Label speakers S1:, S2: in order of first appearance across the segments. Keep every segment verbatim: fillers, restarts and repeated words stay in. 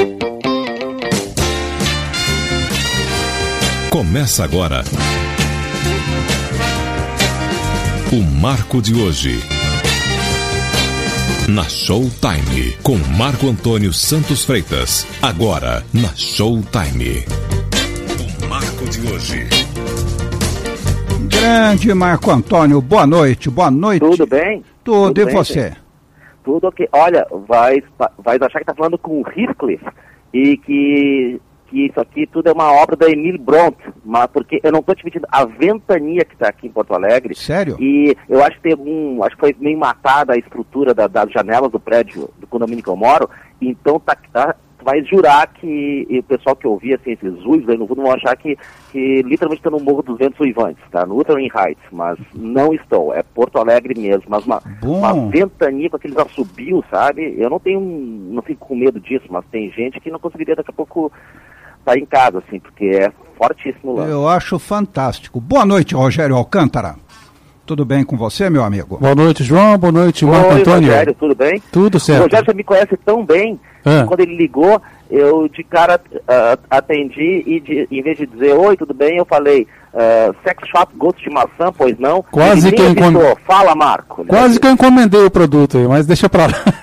S1: Começa agora o Marco de hoje, na Showtime, com Marco Antônio Santos Freitas. Agora, na Showtime. O Marco de hoje.
S2: Grande Marco Antônio, boa noite, boa noite.
S3: Tudo bem?
S2: Tudo,
S3: Tudo
S2: e
S3: bem,
S2: você?
S3: Gente? Tudo ok. Olha, vai, vai achar que tá falando com o Heathcliff e que... que isso aqui tudo é uma obra da Emile Bront, mas porque eu não estou te mentindo, a ventania que está aqui em Porto Alegre.
S2: Sério?
S3: E eu acho que tem algum, acho que foi meio matada a estrutura da, das janelas do prédio do condomínio que eu moro, então tá, tá, tu vai jurar que e o pessoal que ouvia assim, esses uivos aí no fundo vão achar que, que literalmente está no Morro dos Ventos Uivantes, tá? No Wuthering Heights, mas não estou, é Porto Alegre mesmo, mas uma, uma ventania com aqueles assobios, sabe? Eu não tenho, não fico com medo disso, mas tem gente que não conseguiria daqui a pouco tá em casa, assim, porque é fortíssimo lá.
S2: Eu acho fantástico. Boa noite, Rogério Alcântara. Tudo bem com você, meu amigo?
S4: Boa noite, João. Boa noite, Marco
S3: Oi,
S4: Antônio.
S3: Rogério, tudo bem?
S4: Tudo certo.
S3: O Rogério, você me conhece tão bem,
S4: é.
S3: que quando ele ligou, eu de cara uh, atendi e de, em vez de dizer oi, tudo bem, eu falei uh, sex shop, gosto de maçã, pois não?
S4: Quase
S3: ele
S4: que eu encom...
S3: Fala, Marco.
S4: Quase que eu encomendei o produto aí, mas deixa pra lá.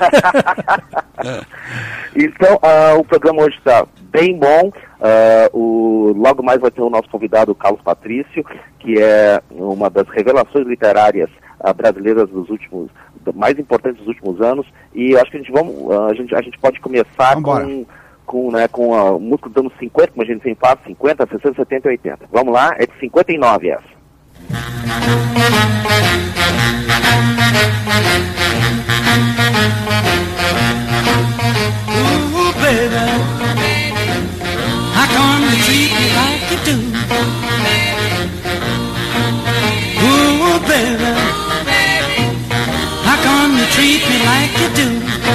S3: Então, uh, o programa hoje está bem bom. Uh, o, logo mais vai ter o nosso convidado, o Carlos Patrício, que é uma das revelações literárias uh, brasileiras dos últimos, mais importantes dos últimos anos. E acho que a gente, vamos, uh, a gente, a gente pode começar Vambora. com, com, né, com a música dos anos cinquenta, como a gente sempre faz, cinquenta, sessenta, setenta e oitenta. Vamos lá, é de cinquenta e nove essa.
S5: Ooh, baby, how come you treat me like you do? Ooh, baby, how come you treat me like you do?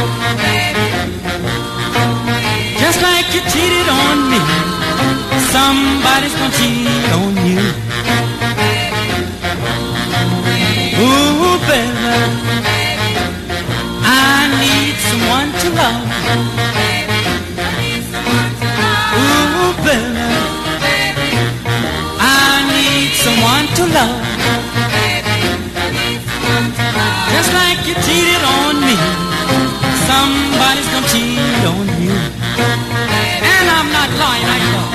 S5: Just like you cheated on me, somebody's gonna cheat on you. Ooh, baby, I need someone to love. Ooh, baby, I need someone to love. Just like you cheated on me, somebody's gonna cheat on you. And I'm not lying, I know.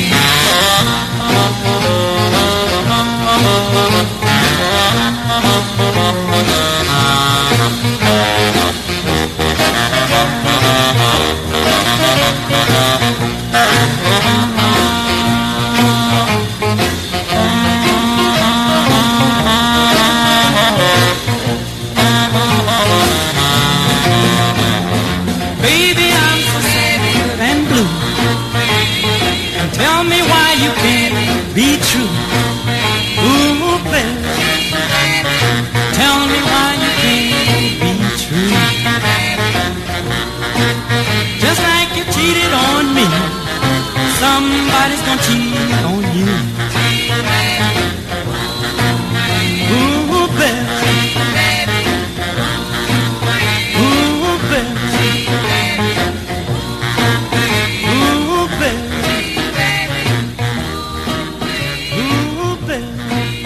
S5: Baby, I'm so sad and blue. And tell me why you can't be true. Ooh, baby, tell me why you can't be true. Just like you cheated on me, somebody's gonna cheat on you. Ooh, baby, ooh, baby, ooh, baby, ooh, baby,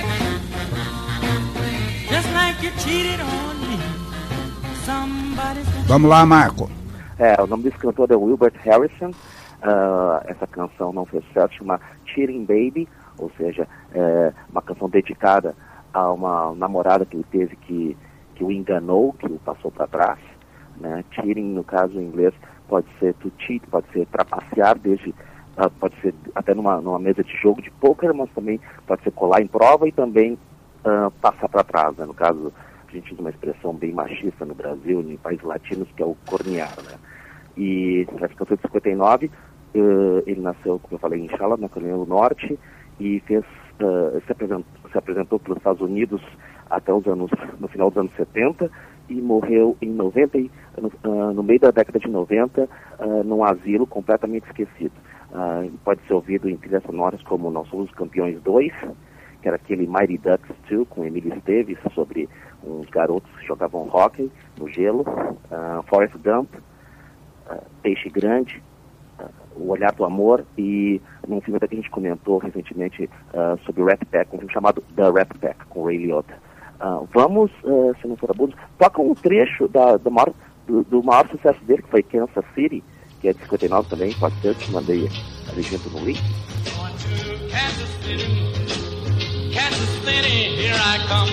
S5: just like you cheated on me, somebody's gonna.
S2: Vamos lá, Marco.
S3: É, o nome desse cantor é Wilbert Harrison. Uh, essa canção não fez sucesso, chama Cheating Baby, ou seja, é uma canção dedicada a uma namorada que ele teve que, que o enganou, que o passou para trás. Né? Cheating, no caso em inglês, pode ser to cheat, pode ser trapacear, desde, uh, pode ser até numa, numa mesa de jogo de pôquer, mas também pode ser colar em prova e também uh, passar para trás. Né? No caso, a gente usa uma expressão bem machista no Brasil, em países latinos, que é o cornear. Né? E essa canção de cinquenta e nove, uh, ele nasceu, como eu falei, em Charlotte, na Carolina do Norte, e fez, uh, se, apresentou, se apresentou pelos Estados Unidos até os anos, no final dos anos setenta, e morreu em noventa, no, uh, no meio da década de noventa, uh, num asilo completamente esquecido. Uh, pode ser ouvido em trilhas sonoras como Nós Somos os Campeões dois, que era aquele Mighty Ducks dois, com Emílio Esteves, sobre uns garotos que jogavam hóquei no gelo, uh, Forrest Gump, uh, Peixe Grande, uh, O Olhar do Amor, e num filme até que a gente comentou recentemente uh, sobre o Rat Pack, um filme chamado The Rat Pack, com o Ray Liotta. Uh, vamos, uh, se não for abuso, toca um trecho da, do, maior, do, do maior sucesso dele, que foi Kansas City, que é de cinquenta e nove também, pode ser, te mandei a legenda no link.
S5: Kansas City, Kansas City, here I come.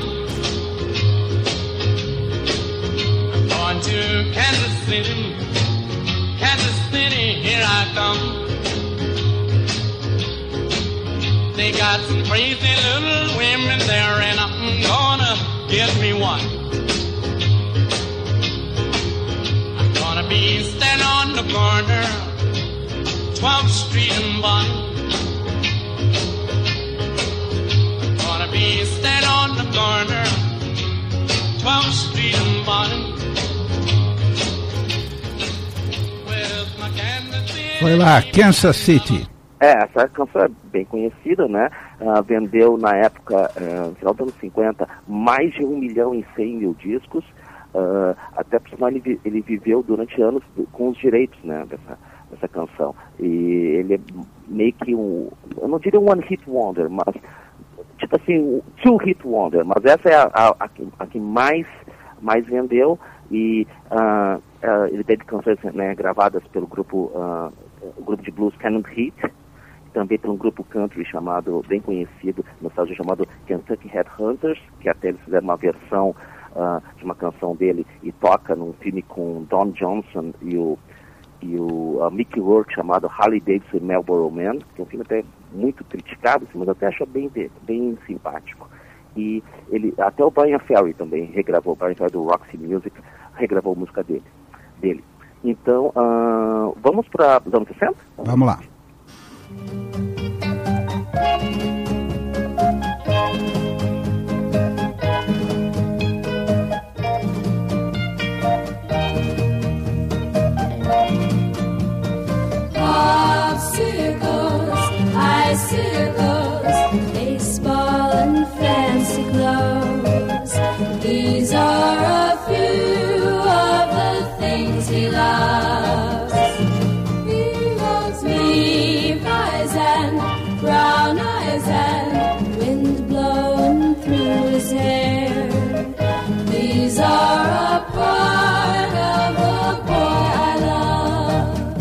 S5: I'm going to Kansas City, Kansas City, here I come. They got some crazy little women there, and I'm gonna get me one. I'm gonna be standing on the corner, twelfth Street and Bond. I'm gonna be standing on the corner, twelfth Street and Bond. With my Kansas City.
S2: Foi lá, Kansas City.
S3: É, essa canção é bem conhecida, né? Uh, vendeu na época, uh, no final dos anos cinquenta, mais de um milhão e cem mil discos. Uh, até por sinal, ele, ele viveu durante anos com os direitos, né, dessa, dessa canção. E ele é meio que um, eu não diria um one hit wonder, mas tipo assim, um two hit wonder. Mas essa é a, a, a, que, a que mais, mais vendeu. E uh, uh, ele teve canções, né, gravadas pelo grupo, uh, o grupo de blues Cannon Heat, também por um grupo country chamado, bem conhecido, no Estados Unidos, chamado Kentucky Headhunters, que até eles fizeram uma versão uh, de uma canção dele e toca num filme com Don Johnson e o, e o uh, Mickey Rourke, chamado Harley Davidson e Marlboro Man, que é um filme até muito criticado, assim, mas eu até acho bem, bem simpático. E ele, até o Brian Ferry também regravou, o Brian Ferry do Roxy Music regravou a música dele. dele. Então, uh, vamos para os anos sessenta?
S2: Vamos lá.
S6: Popsicles, icicles, baseball and fancy clothes. These are a few of the things he loves. He loves me, eyes and brown eyes and wind blowing through his hair. These are a part of the boy I love.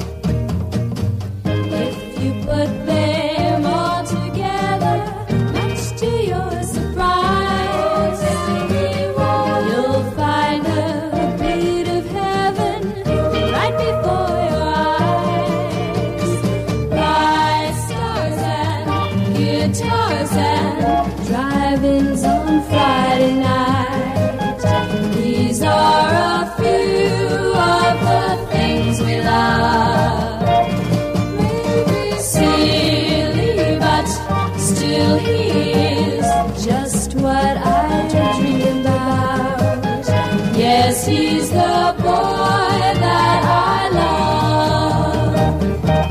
S6: If you put them all together, much to your surprise, you'll find a bit of heaven right before your eyes. Bright stars and guitars and drive-ins on Friday night. These are a few of the things we love. Maybe silly, but still he is just what I dream about. Yes, he's the boy that I love.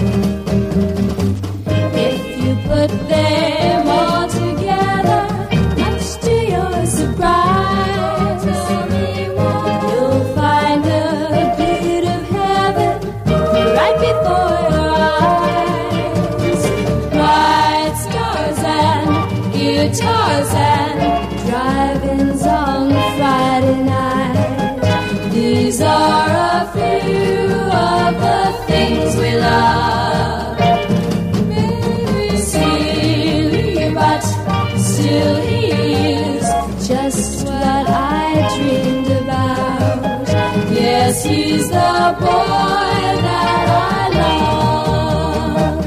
S6: If you put them all together, much to your surprise, you'll find a bit of heaven right before your eyes. Bright stars and guitars and drive-ins on Friday night. These are a few of the things we love. Maybe silly, but still he is just what I dreamed about. Yes, he's the boy that I love.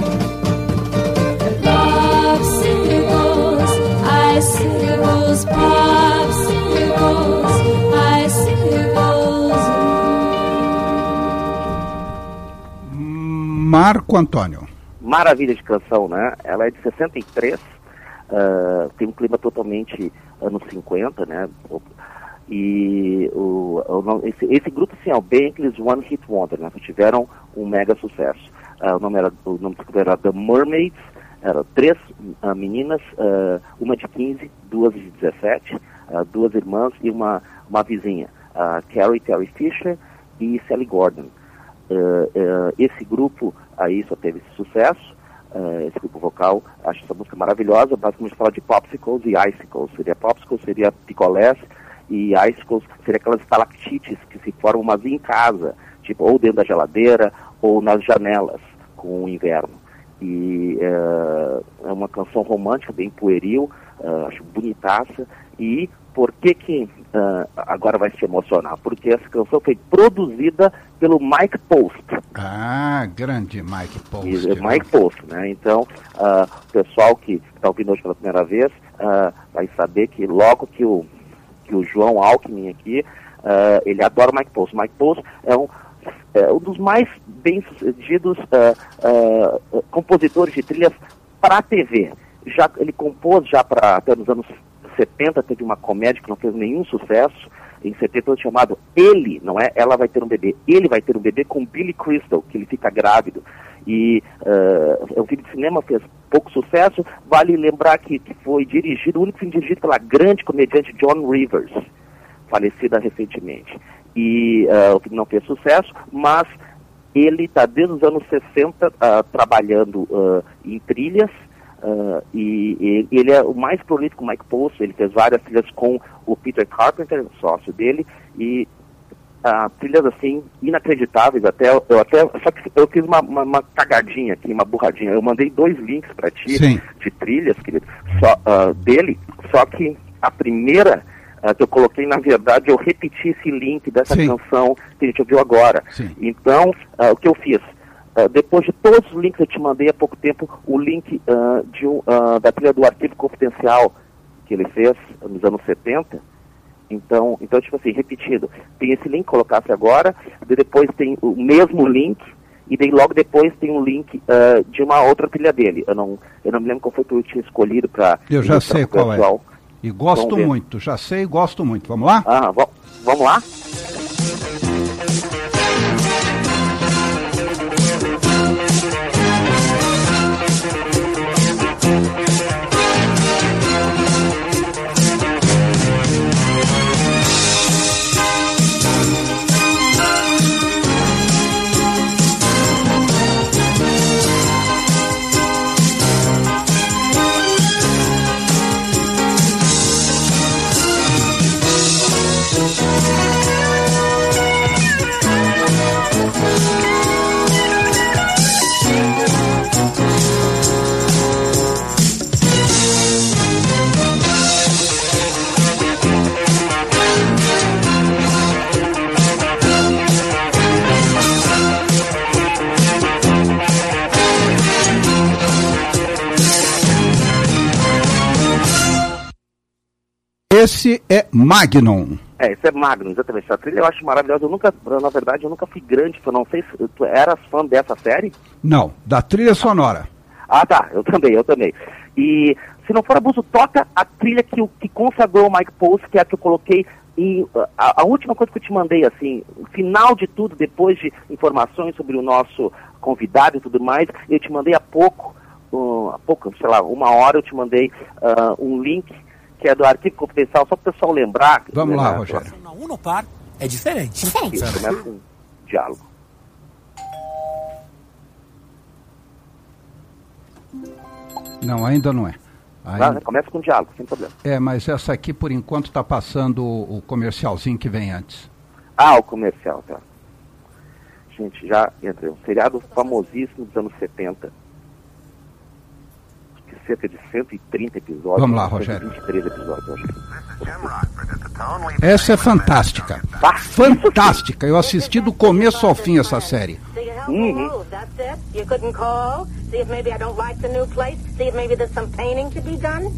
S6: Popsicles, icicles, popsicles, icicles.
S2: Marco Antônio.
S3: Maravilha de canção, né? Ela é de sessenta e três, uh, tem um clima totalmente anos cinquenta, né? E o, o, esse, esse grupo, assim, é bem aqueles One Hit Wonder, né? Que tiveram um mega sucesso. Uh, o nome era, o nome do grupo era The Mermaids, eram três uh, meninas, uh, uma de quinze, duas de dezessete, uh, duas irmãs e uma, uma vizinha, uh, Carrie, Terry Fisher e Sally Gordon. uh, uh, esse grupo aí só teve sucesso, uh, esse grupo vocal, acho essa música maravilhosa, basicamente fala de popsicles e icicles, seria popsicles, seria picolés, e icicles seria aquelas estalactites que se formam mas em casa, tipo, ou dentro da geladeira, ou nas janelas, com o inverno. E uh, é uma canção romântica, bem pueril, uh, acho bonitaça. E por que que uh, agora vai se emocionar? Porque essa canção foi produzida pelo Mike Post.
S2: Ah, grande Mike Post.
S3: E, Mike Post, né? Então, uh, o pessoal que está ouvindo hoje pela primeira vez uh, vai saber que logo que o, que o João Alckmin aqui, uh, ele adora o Mike Post. Mike Post é um É um dos mais bem-sucedidos uh, uh, compositores de trilhas para a T V. Já, ele compôs já para até nos anos setenta, teve uma comédia que não fez nenhum sucesso, em setenta, chamado Ele, não é? Ela vai ter um bebê. Ele vai ter um bebê com Billy Crystal, que ele fica grávido. E uh, é um filme de cinema, fez pouco sucesso. Vale lembrar que, que foi dirigido, o único filme dirigido pela grande comediante Joan Rivers, falecida recentemente. E uh, o filme não fez sucesso, mas ele está desde os anos sessenta uh, trabalhando uh, em trilhas, uh, e, e ele é o mais prolífico, Mike Post. Ele fez várias trilhas com o Peter Carpenter, sócio dele, e uh, trilhas assim, inacreditáveis, até, eu até, só que eu fiz uma, uma, uma cagadinha aqui, uma burradinha, eu mandei dois links para ti,
S2: Sim.
S3: de trilhas, querido, só, uh, dele, só que a primeira... Uh, que eu coloquei, na verdade, eu repeti esse link dessa
S2: Sim.
S3: canção que a gente ouviu agora.
S2: Sim.
S3: Então, uh, o que eu fiz? Uh, depois de todos os links que eu te mandei há pouco tempo, o link uh, de, uh, da trilha do Arquivo Confidencial que ele fez nos anos setenta. Então, então, tipo assim, repetido. Tem esse link, colocasse agora, depois tem o mesmo link, e daí logo depois tem um link uh, de uma outra trilha dele. Eu não, eu não me lembro qual foi que eu tinha escolhido para...
S2: Eu já sei qual é. E gosto
S3: Vamos ver.
S2: muito, já sei e gosto muito. Vamos lá?
S3: Ah, vo- vamos lá?
S2: Esse é Magnum.
S3: É, esse é Magnum, exatamente. Essa trilha eu acho maravilhosa. Eu nunca, na verdade, eu nunca fui grande fã. Não sei se tu eras fã dessa série?
S2: Não, da trilha sonora.
S3: Ah, tá. Eu também, eu também. E, se não for abuso, toca a trilha que, que consagrou o Mike Post, que é a que eu coloquei em... A, a última coisa que eu te mandei, assim, no final de tudo, depois de informações sobre o nosso convidado e tudo mais, eu te mandei há pouco, uh, há pouco, sei lá, uma hora eu te mandei uh, um link que é do Arquivo Confidencial, só para o pessoal lembrar.
S2: Vamos
S3: né,
S2: lá,
S3: na,
S2: Rogério.
S7: Na Unopar é diferente.
S3: Isso, começa com um diálogo.
S2: Não, ainda não é.
S3: Tá,
S2: Ainda...
S3: começa com um diálogo, sem problema.
S2: É, mas essa aqui, por enquanto, está passando o, o comercialzinho que vem antes.
S3: Ah, o comercial, tá. Gente, já entra. Um seriado famosíssimo dos anos setenta. Cerca de cento e trinta episódios.
S2: Vamos lá, Rogério.
S3: cento e vinte e três episódios, eu acho.
S2: Essa é fantástica.
S3: Ah,
S2: Fantástica. Eu assisti do começo ao fim essa série.
S3: Uhum.
S8: That's it. You couldn't call, see if maybe I don't like the new place, see if maybe there's some painting to be done.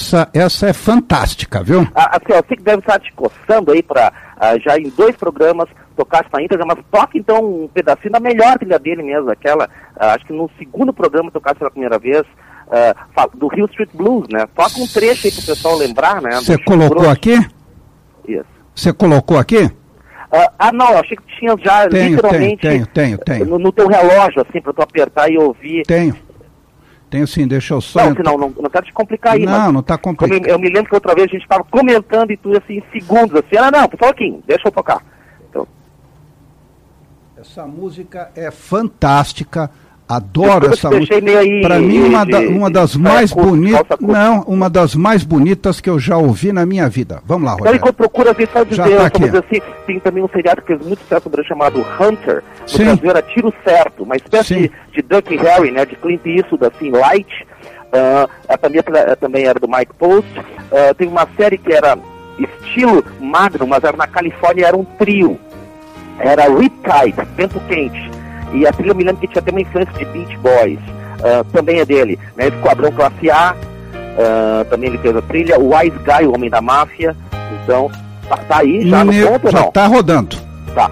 S2: essa, essa é fantástica, viu?
S3: Ah, assim, ó, eu sei que deve estar te coçando aí para ah, já em dois programas tocar essa íntegra, mas toque então um pedacinho da melhor trilha dele mesmo, aquela, ah, acho que no segundo programa tocasse pela primeira vez, ah, fa- do Hill Street Blues, né? Toca um trecho aí pro pessoal lembrar, né?
S2: Você
S3: do
S2: colocou
S3: Grosso.
S2: aqui?
S3: Isso.
S2: Você colocou aqui?
S3: Ah, ah, não, eu achei que tinha já
S2: Tenho,
S3: literalmente
S2: tenho, tenho, tenho.
S3: No, no teu relógio, assim, pra tu apertar e ouvir.
S2: Tenho. Tenho sim, deixa eu só...
S3: Não,
S2: entrar-
S3: senão, não, não quero te complicar aí,
S2: Não,
S3: mas...
S2: não tá
S3: como
S2: complicado.
S3: eu, eu me lembro que outra vez a gente estava comentando e tu, assim, em segundos, assim, ah, não, só aqui, deixa eu tocar. Então,
S2: Essa música é fantástica, adoro
S3: Eu
S2: essa
S3: deixei
S2: música.
S3: meio aí
S2: Para mim, uma,
S3: de-
S2: da- uma das
S3: de-
S2: mais
S3: calça curta,
S2: bonitas,
S3: calça curta.
S2: não, uma das mais bonitas que eu já ouvi na minha vida. Vamos lá,
S3: então
S2: Rogério.
S3: enquanto procura ver, só dizer,
S2: Já tá
S3: só
S2: aqui.
S3: vou dizer assim, tem também um seriado que fez muito sucesso no Brasil chamado Hunter, no
S2: Sim.
S3: Brasil era Tiro Certo, uma espécie
S2: Sim.
S3: de, de Duck Harry, né, de Clint Eastwood, assim, light, uh, a também, a, também era do Mike Post, uh, tem uma série que era estilo magro, mas era na Califórnia, era um trio, era Riptide, Vento Quente, e a trilha eu me lembro que tinha até uma influência de Beach Boys, uh, também é dele, né, Esquadrão Classe A, uh, também ele fez a trilha, o Wise Guy, o Homem da Máfia, então, tá, tá aí já no
S2: Ne-
S3: ponto ou
S2: já
S3: não?
S2: tá rodando.
S3: Tá.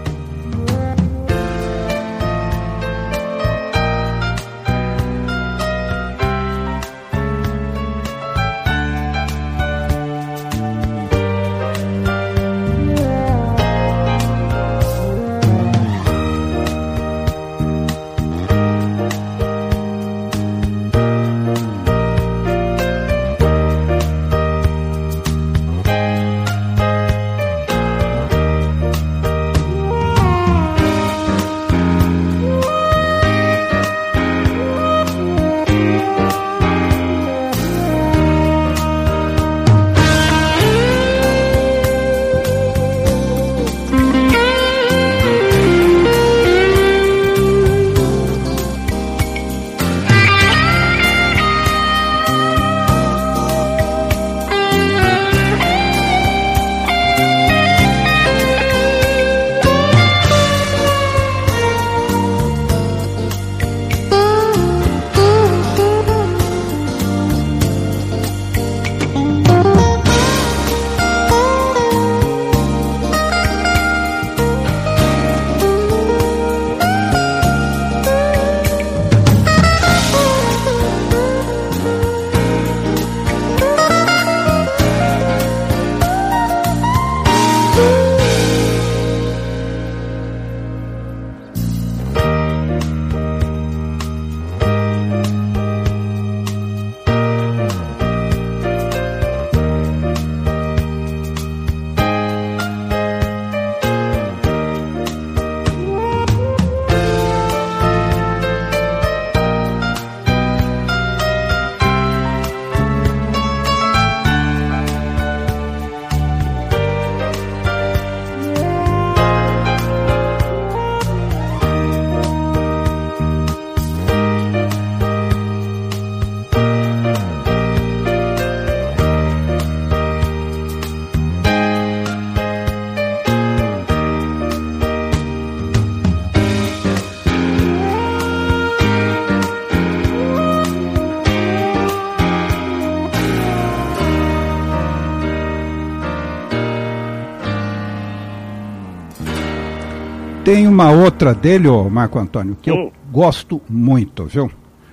S2: Tem uma outra dele, ô Marco Antônio, que
S3: Hum.
S2: eu gosto muito, viu?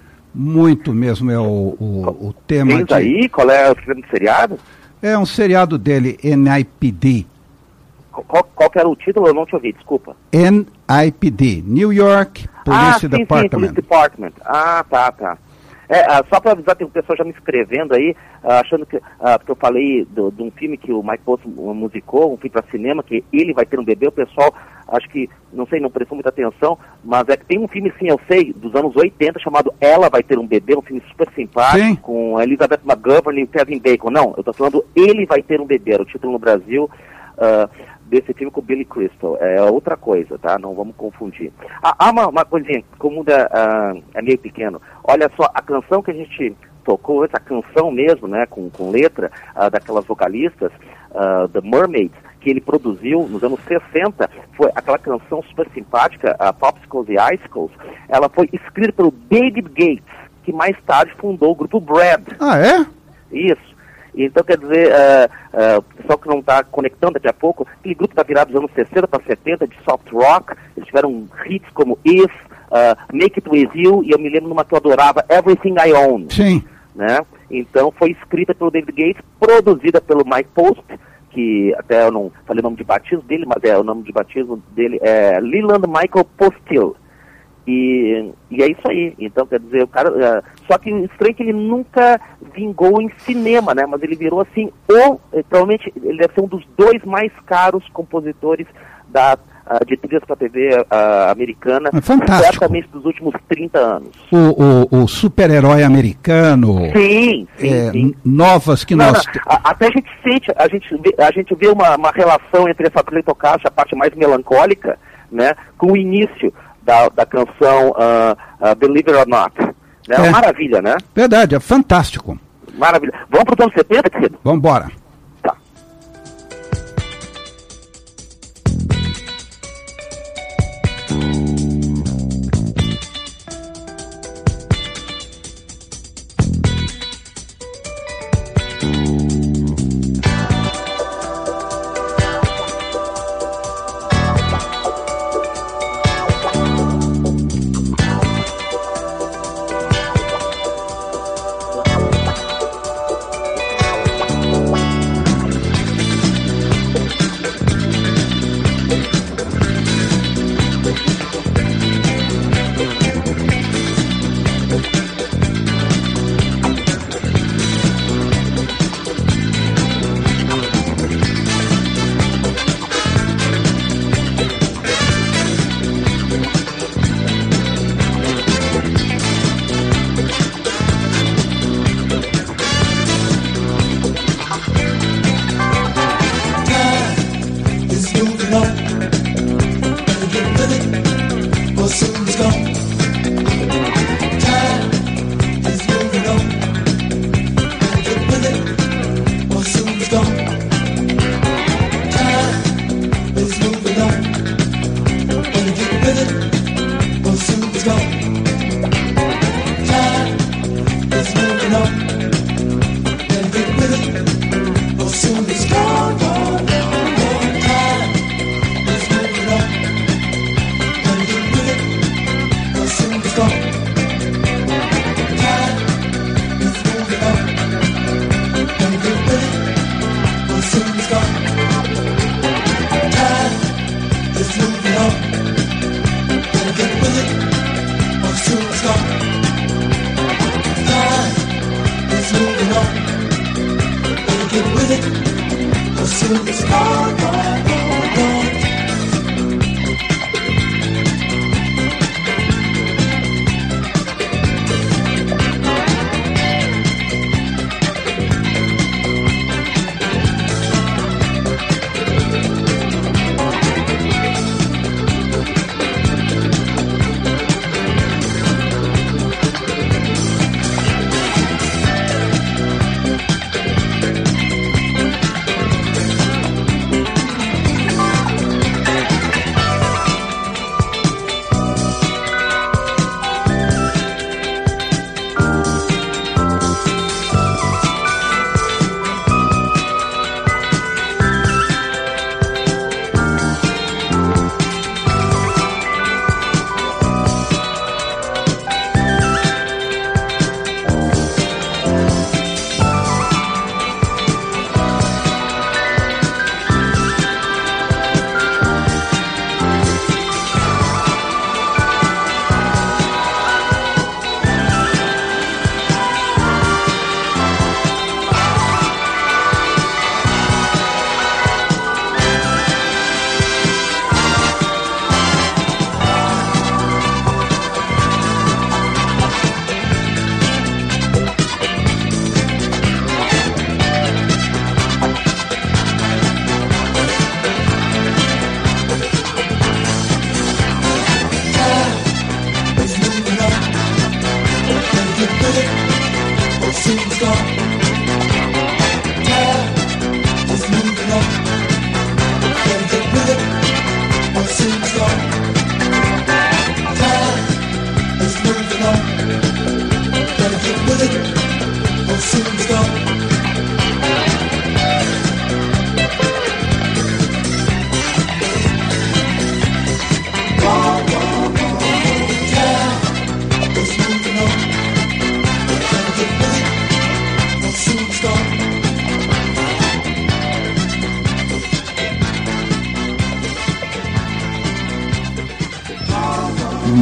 S2: Muito mesmo, é o, o, o tema
S3: Tens
S2: de...
S3: aí? Qual é o filme do seriado?
S2: É um seriado dele, N I P D.
S3: Qual, qual que era o título? Eu não te ouvi, desculpa.
S2: N I P D, New York
S3: ah,
S2: Police
S3: sim,
S2: Department.
S3: sim, Police Department. Ah, tá, tá. É, ah, só para avisar, tem um pessoal já me escrevendo aí, ah, achando que, ah, porque eu falei do- de um filme que o Mike Post musicou, um filme para cinema, que ele vai ter um bebê, o pessoal, acho que, não sei, não prestou muita atenção, mas é que tem um filme, sim, eu sei, dos anos oitenta, chamado Ela Vai Ter um Bebê, um filme super simpático,
S2: Sim.
S3: com Elizabeth McGovern e Kevin Bacon. Não, eu tô falando Ele Vai Ter um Bebê, era o título no Brasil, ah, desse filme com o Billy Crystal. É outra coisa, tá? Não vamos confundir. Ah, há uma, uma coisinha, como o mundo é, ah, é meio pequeno. Olha só, a canção que a gente tocou, essa canção mesmo, né, com, com letra, ah, daquelas vocalistas, ah, The Mermaids, que ele produziu nos anos sessenta, foi aquela canção super simpática, a Popsicles e Icicles, ela foi escrita pelo David Gates, que mais tarde fundou o grupo Brad.
S2: Ah, é?
S3: Isso. Então, quer dizer, uh, uh, o pessoal que não está conectando daqui a pouco, aquele grupo da virada dos anos sessenta para setenta, de soft rock, eles tiveram hits como If, uh, Make It With You, e eu me lembro de uma que eu adorava, Everything I Own.
S2: Sim.
S3: Né? Então, foi escrita pelo David Gates, produzida pelo Mike Post, que até eu não falei o nome de batismo dele, mas é o nome de batismo dele é Leland Michael Postil. E, e é isso aí. Então, quer dizer, o cara... Uh, só que o estranho é que ele nunca vingou em cinema, né? Mas ele virou, assim, o... Provavelmente, ele deve ser um dos dois mais caros compositores da, uh, de trilhas para T V uh, americana.
S2: É fantástico.
S3: Certamente dos últimos trinta anos.
S2: O, o, o super-herói americano.
S3: Sim, sim,
S2: é,
S3: sim.
S2: Novas que
S3: não,
S2: nós...
S3: Não, a, até a gente sente, a gente vê, a gente vê uma, uma relação entre essa trilha Tocacha, a parte mais melancólica, né? Com o início Da, da canção uh, uh, Believe It or Not. Né?
S2: É.
S3: Maravilha, né?
S2: Verdade, é fantástico.
S3: Maravilha. Vamos para os anos setenta, querido?
S2: Vamos embora.
S3: Tá.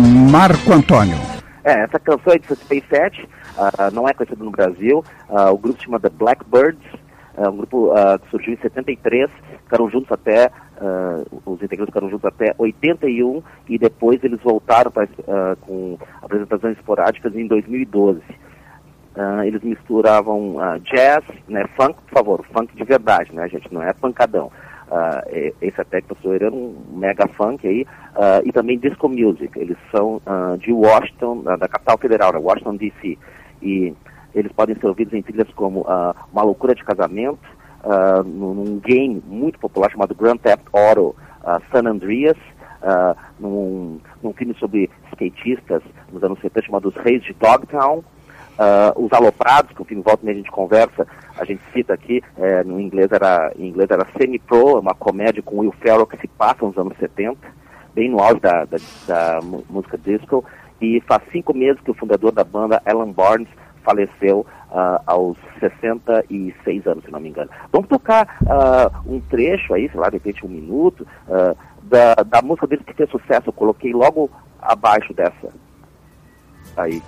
S2: Marco Antônio.
S3: É, essa canção é de sessenta e sete, uh, não é conhecida no Brasil. Uh, o grupo se chama The Blackbirds, uh, um grupo uh, que surgiu em setenta e três, ficaram juntos até, uh, os integrantes ficaram juntos até oitenta e um, e depois eles voltaram pra, uh, com apresentações esporádicas em dois mil e doze. Uh, eles misturavam uh, jazz, né, funk, por favor, funk de verdade, né, gente, não é pancadão. Uh, esse até que estou errando, um mega funk aí, uh, e também disco music. Eles são uh, de Washington, uh, da capital federal, né, Washington D C, e eles podem ser ouvidos em trilhas como uh, Uma Loucura de Casamento, uh, num, num game muito popular chamado Grand Theft Auto uh, San Andreas, uh, num, num filme sobre skatistas nos anos setenta chamado Os Reis de Dogtown. Uh, os Aloprados, que o filme volta e a gente conversa, a gente cita aqui, é, no inglês era, em inglês era Semi-Pro, uma comédia com Will Ferrell que se passa nos anos setenta, bem no auge da, da, da música disco, e faz cinco meses que o fundador da banda, Alan Barnes, faleceu uh, aos sessenta e seis anos, se não me engano. Vamos tocar uh, um trecho aí, sei lá, de repente um minuto, uh, da, da música deles que fez sucesso. Eu coloquei logo abaixo dessa aí.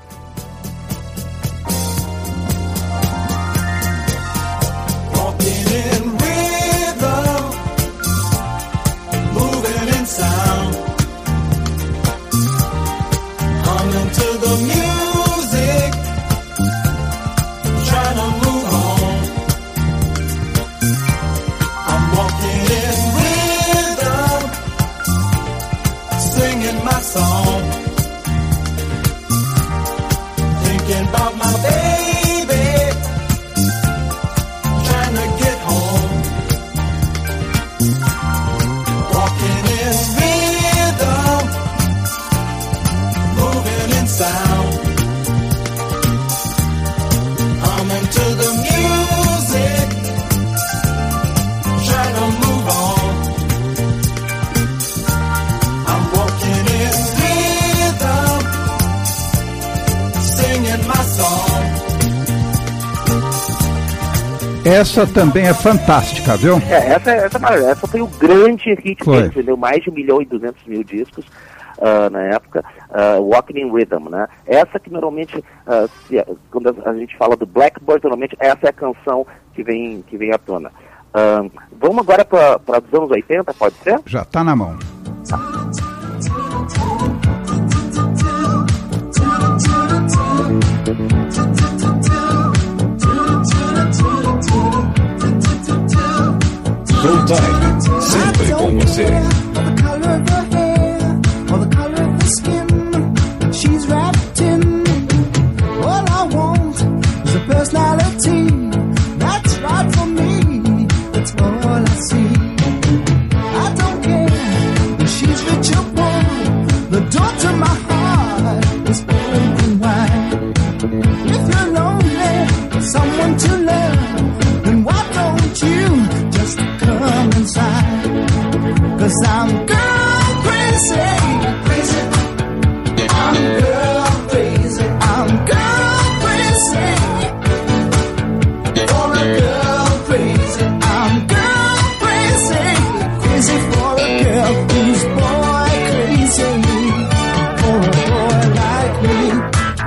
S9: In rhythm, moving in sound, humming to the music, trying to move on. I'm walking in rhythm, singing my song, thinking about my baby.
S2: Essa também é fantástica, viu?
S3: É, essa, essa, essa foi o grande hit dele, vendeu mais de um milhão e duzentos mil discos uh, na época, uh, Walking in Rhythm, né? Essa que normalmente, uh, se, quando a gente fala do Blackbird, normalmente essa é a canção que vem, que vem à tona. Uh, vamos agora para os anos oitenta, pode ser?
S2: Já está na mão.
S1: Showtime, sempre com você.
S9: Someone to love, then why don't you just come inside? 'Cause I'm girl crazy, crazy. I'm girl crazy, I'm girl crazy. For a girl crazy, I'm girl crazy, crazy for a girl who's boy crazy. For a boy like me.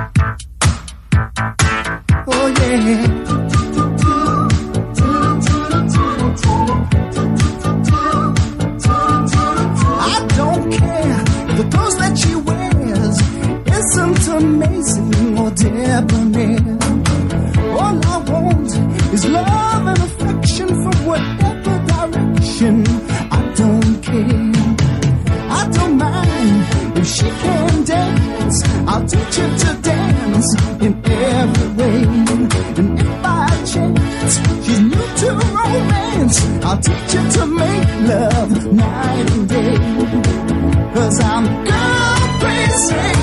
S9: Oh yeah. Amazing or debonair. All I want is love and affection from whatever direction. I don't care, I don't mind if she can dance. I'll teach her to dance in every way. And if by chance she's new to romance, I'll teach her to make love night and day. 'Cause I'm girl crazy.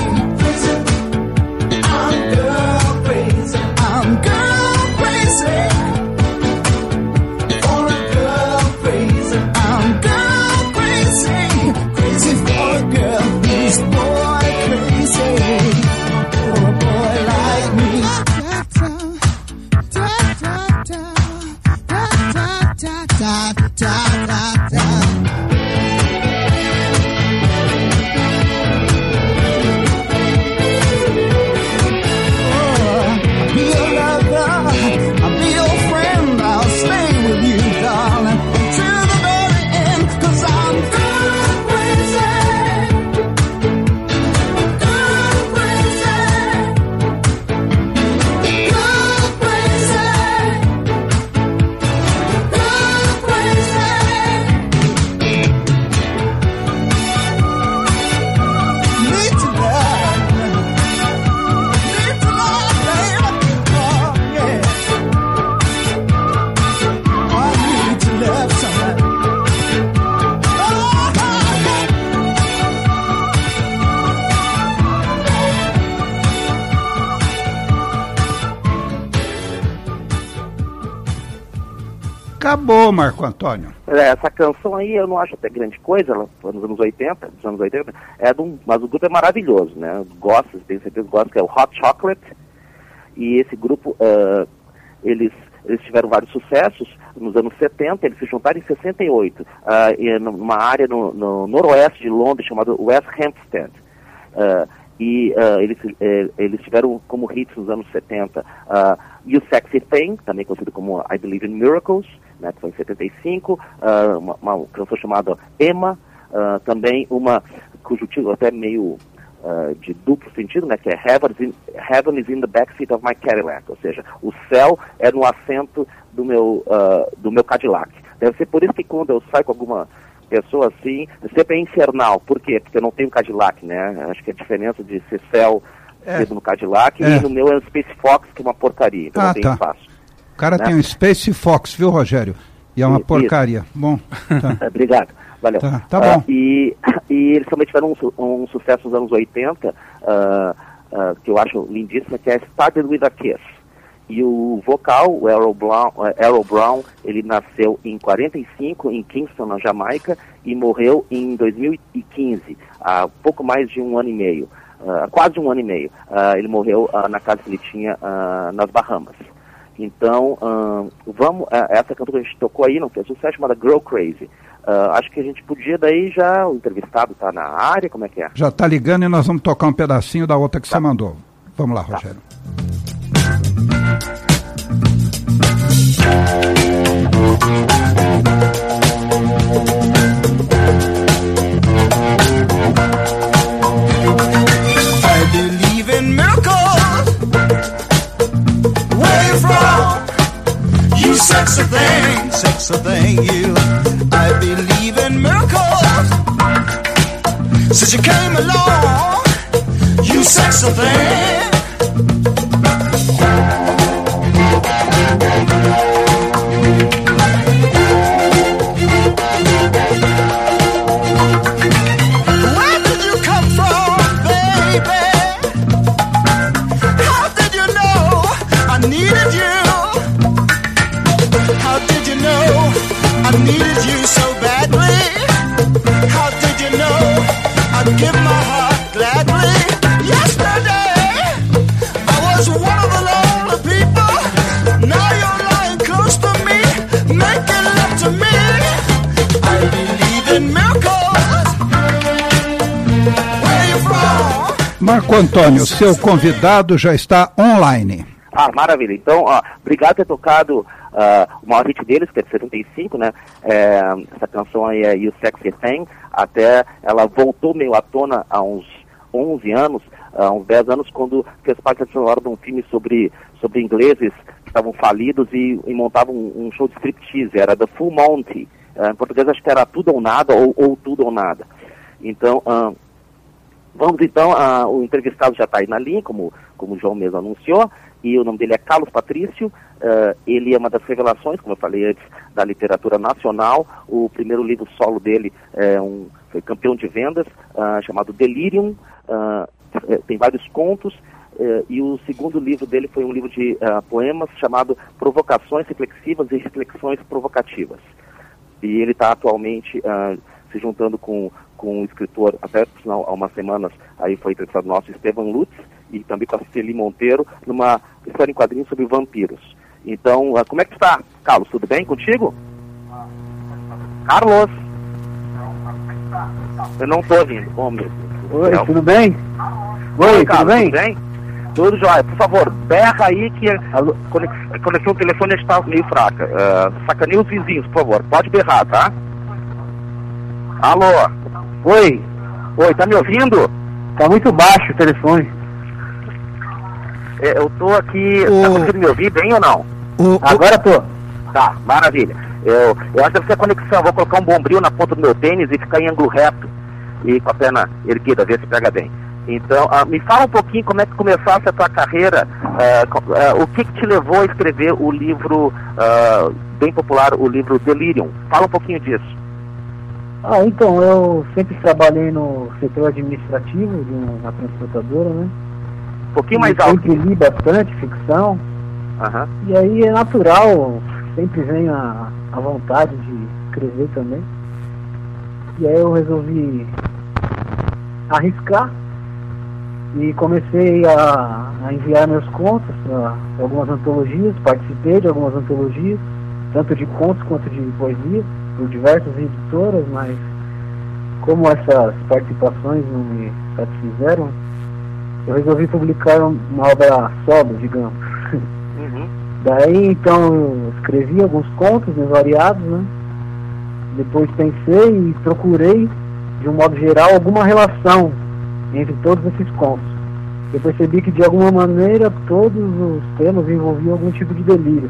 S2: Acabou, Marco Antônio.
S3: É, essa canção aí eu não acho até grande coisa, ela foi nos anos oitenta, dos anos oitenta, é de um, mas o grupo é maravilhoso, né? Gosto, tenho certeza que gosto, que é o Hot Chocolate, e esse grupo, uh, eles, eles tiveram vários sucessos nos anos setenta, eles se juntaram em sessenta e oito, uh, e numa área no, no noroeste de Londres, chamada West Hampstead. Uh, e uh, eles, eh, eles tiveram como hits nos anos setenta uh, You Sexy Thing, também conhecido como I Believe in Miracles, né, que foi em setenta e cinco, uh, uma, uma canção chamada Emma, uh, também uma cujo título até meio uh, de duplo sentido, né, que é Heaven is, in, Heaven is in the Backseat of My Cadillac, ou seja, o céu é no assento do meu, uh, do meu Cadillac. Deve ser por isso que quando eu saio com alguma pessoa assim, sempre é infernal. Por quê? Porque eu não tenho Cadillac, né? Acho que a diferença de ser céu
S2: é.
S3: no Cadillac é. e no meu é o Space Fox, que é uma porcaria, então
S2: ah,
S3: não tem
S2: tá.
S3: espaço.
S2: O cara, né, tem um Space Fox, viu, Rogério? E é uma isso. porcaria. Bom, tá.
S3: Obrigado, valeu.
S2: Tá, tá bom.
S3: Uh, e, e eles também tiveram um, um sucesso nos anos oitenta, uh, uh, que eu acho lindíssimo, que é Started With a Kiss. E o vocal, o Errol Brown, Errol Brown, ele nasceu em quarenta e cinco, em Kingston, na Jamaica, e morreu em dois mil e quinze, há pouco mais de um ano e meio, uh, quase um ano e meio. Uh, ele morreu uh, na casa que ele tinha uh, nas Bahamas. Então, uh, vamos, uh, essa cantora que a gente tocou aí, não fez sucesso, chamada Girl Crazy. Uh, acho que a gente podia daí já, o entrevistado está na área, como é que é?
S2: Já está ligando e nós vamos tocar um pedacinho da outra que tá. Você mandou. Vamos lá, Rogério. Tá.
S9: I believe in miracles. Where you from? You sexy thing, sexy thing, you. I believe in miracles. Since you came along, you sexy thing. I needed you so badly. How did you know I'd give my heart gladly? Yesterday I was one of the lonely people. Now you're lying close to me, making love to me. I believe in miracles. Where you from?
S2: Marco Antônio, seu convidado já está online.
S3: Ah, maravilha. Então, ó, obrigado por ter tocado uh, o maior hit deles, que é de setenta e cinco, né? É, essa canção aí é You Sexy Thing. Até ela voltou meio à tona há uns onze anos, há uns dez anos, quando fez parte da sonora de um filme sobre, sobre ingleses que estavam falidos e, e montavam um, um show de striptease. Era The Full Monty. Uh, em português acho que era Tudo ou Nada, ou, ou Tudo ou Nada. Então, uh, vamos então, uh, o entrevistado já está aí na linha, como, como o João mesmo anunciou. E o nome dele é Carlos Patrício, uh, ele é uma das revelações, como eu falei antes, da literatura nacional. O primeiro livro solo dele é um, foi campeão de vendas, uh, chamado Delirium, uh, tem vários contos, uh, e o segundo livro dele foi um livro de uh, poemas chamado Provocações Reflexivas e Reflexões Provocativas. E ele está atualmente uh, se juntando com, com um escritor, até por sinal, há umas semanas, aí foi entrevistado nosso, Estevan Lutz, e também com a Celi Monteiro, numa história em quadrinhos sobre vampiros. Então, uh, como é que está, Carlos? Tudo bem contigo? Carlos? Eu não estou ouvindo. Oh, meu Deus.
S10: Oi, não. Tudo bem?
S3: Oi, Oi Carlos, tudo bem? Tudo bem? Tudo jóia. Por favor, berra aí que a conexão do telefone está meio fraca. Uh, sacaneia os vizinhos, por favor. Pode berrar, tá? Alô? Oi? Oi, tá me ouvindo?
S10: Tá muito baixo o telefone.
S3: Eu tô aqui, o... tá conseguindo me ouvir bem ou não?
S10: O... Agora tô.
S3: Tá, maravilha. Eu, eu acho que deve ser a conexão, vou colocar um bombril na ponta do meu tênis e ficar em ângulo reto e com a perna erguida, ver se pega bem. Então, uh, me fala um pouquinho como é que começasse a tua carreira, uh, uh, o que, que te levou a escrever o livro uh, bem popular, o livro Delirium. Fala um pouquinho disso.
S10: Ah, então, eu sempre trabalhei no setor administrativo de uma transportadora, né?
S3: Um pouquinho mais alto.
S10: Sempre li bastante ficção.
S3: Uhum.
S10: E aí é natural, sempre vem a, a vontade de escrever também. E aí eu resolvi arriscar e comecei a, a enviar meus contos para algumas antologias, participei de algumas antologias, tanto de contos quanto de poesia, por diversas editoras, mas como essas participações não me satisfizeram, eu resolvi publicar uma obra solo, digamos.
S3: Uhum.
S10: Daí então eu escrevi alguns contos, né, variados, né? Depois pensei e procurei, de um modo geral, alguma relação entre todos esses contos. Eu percebi que de alguma maneira todos os temas envolviam algum tipo de delírio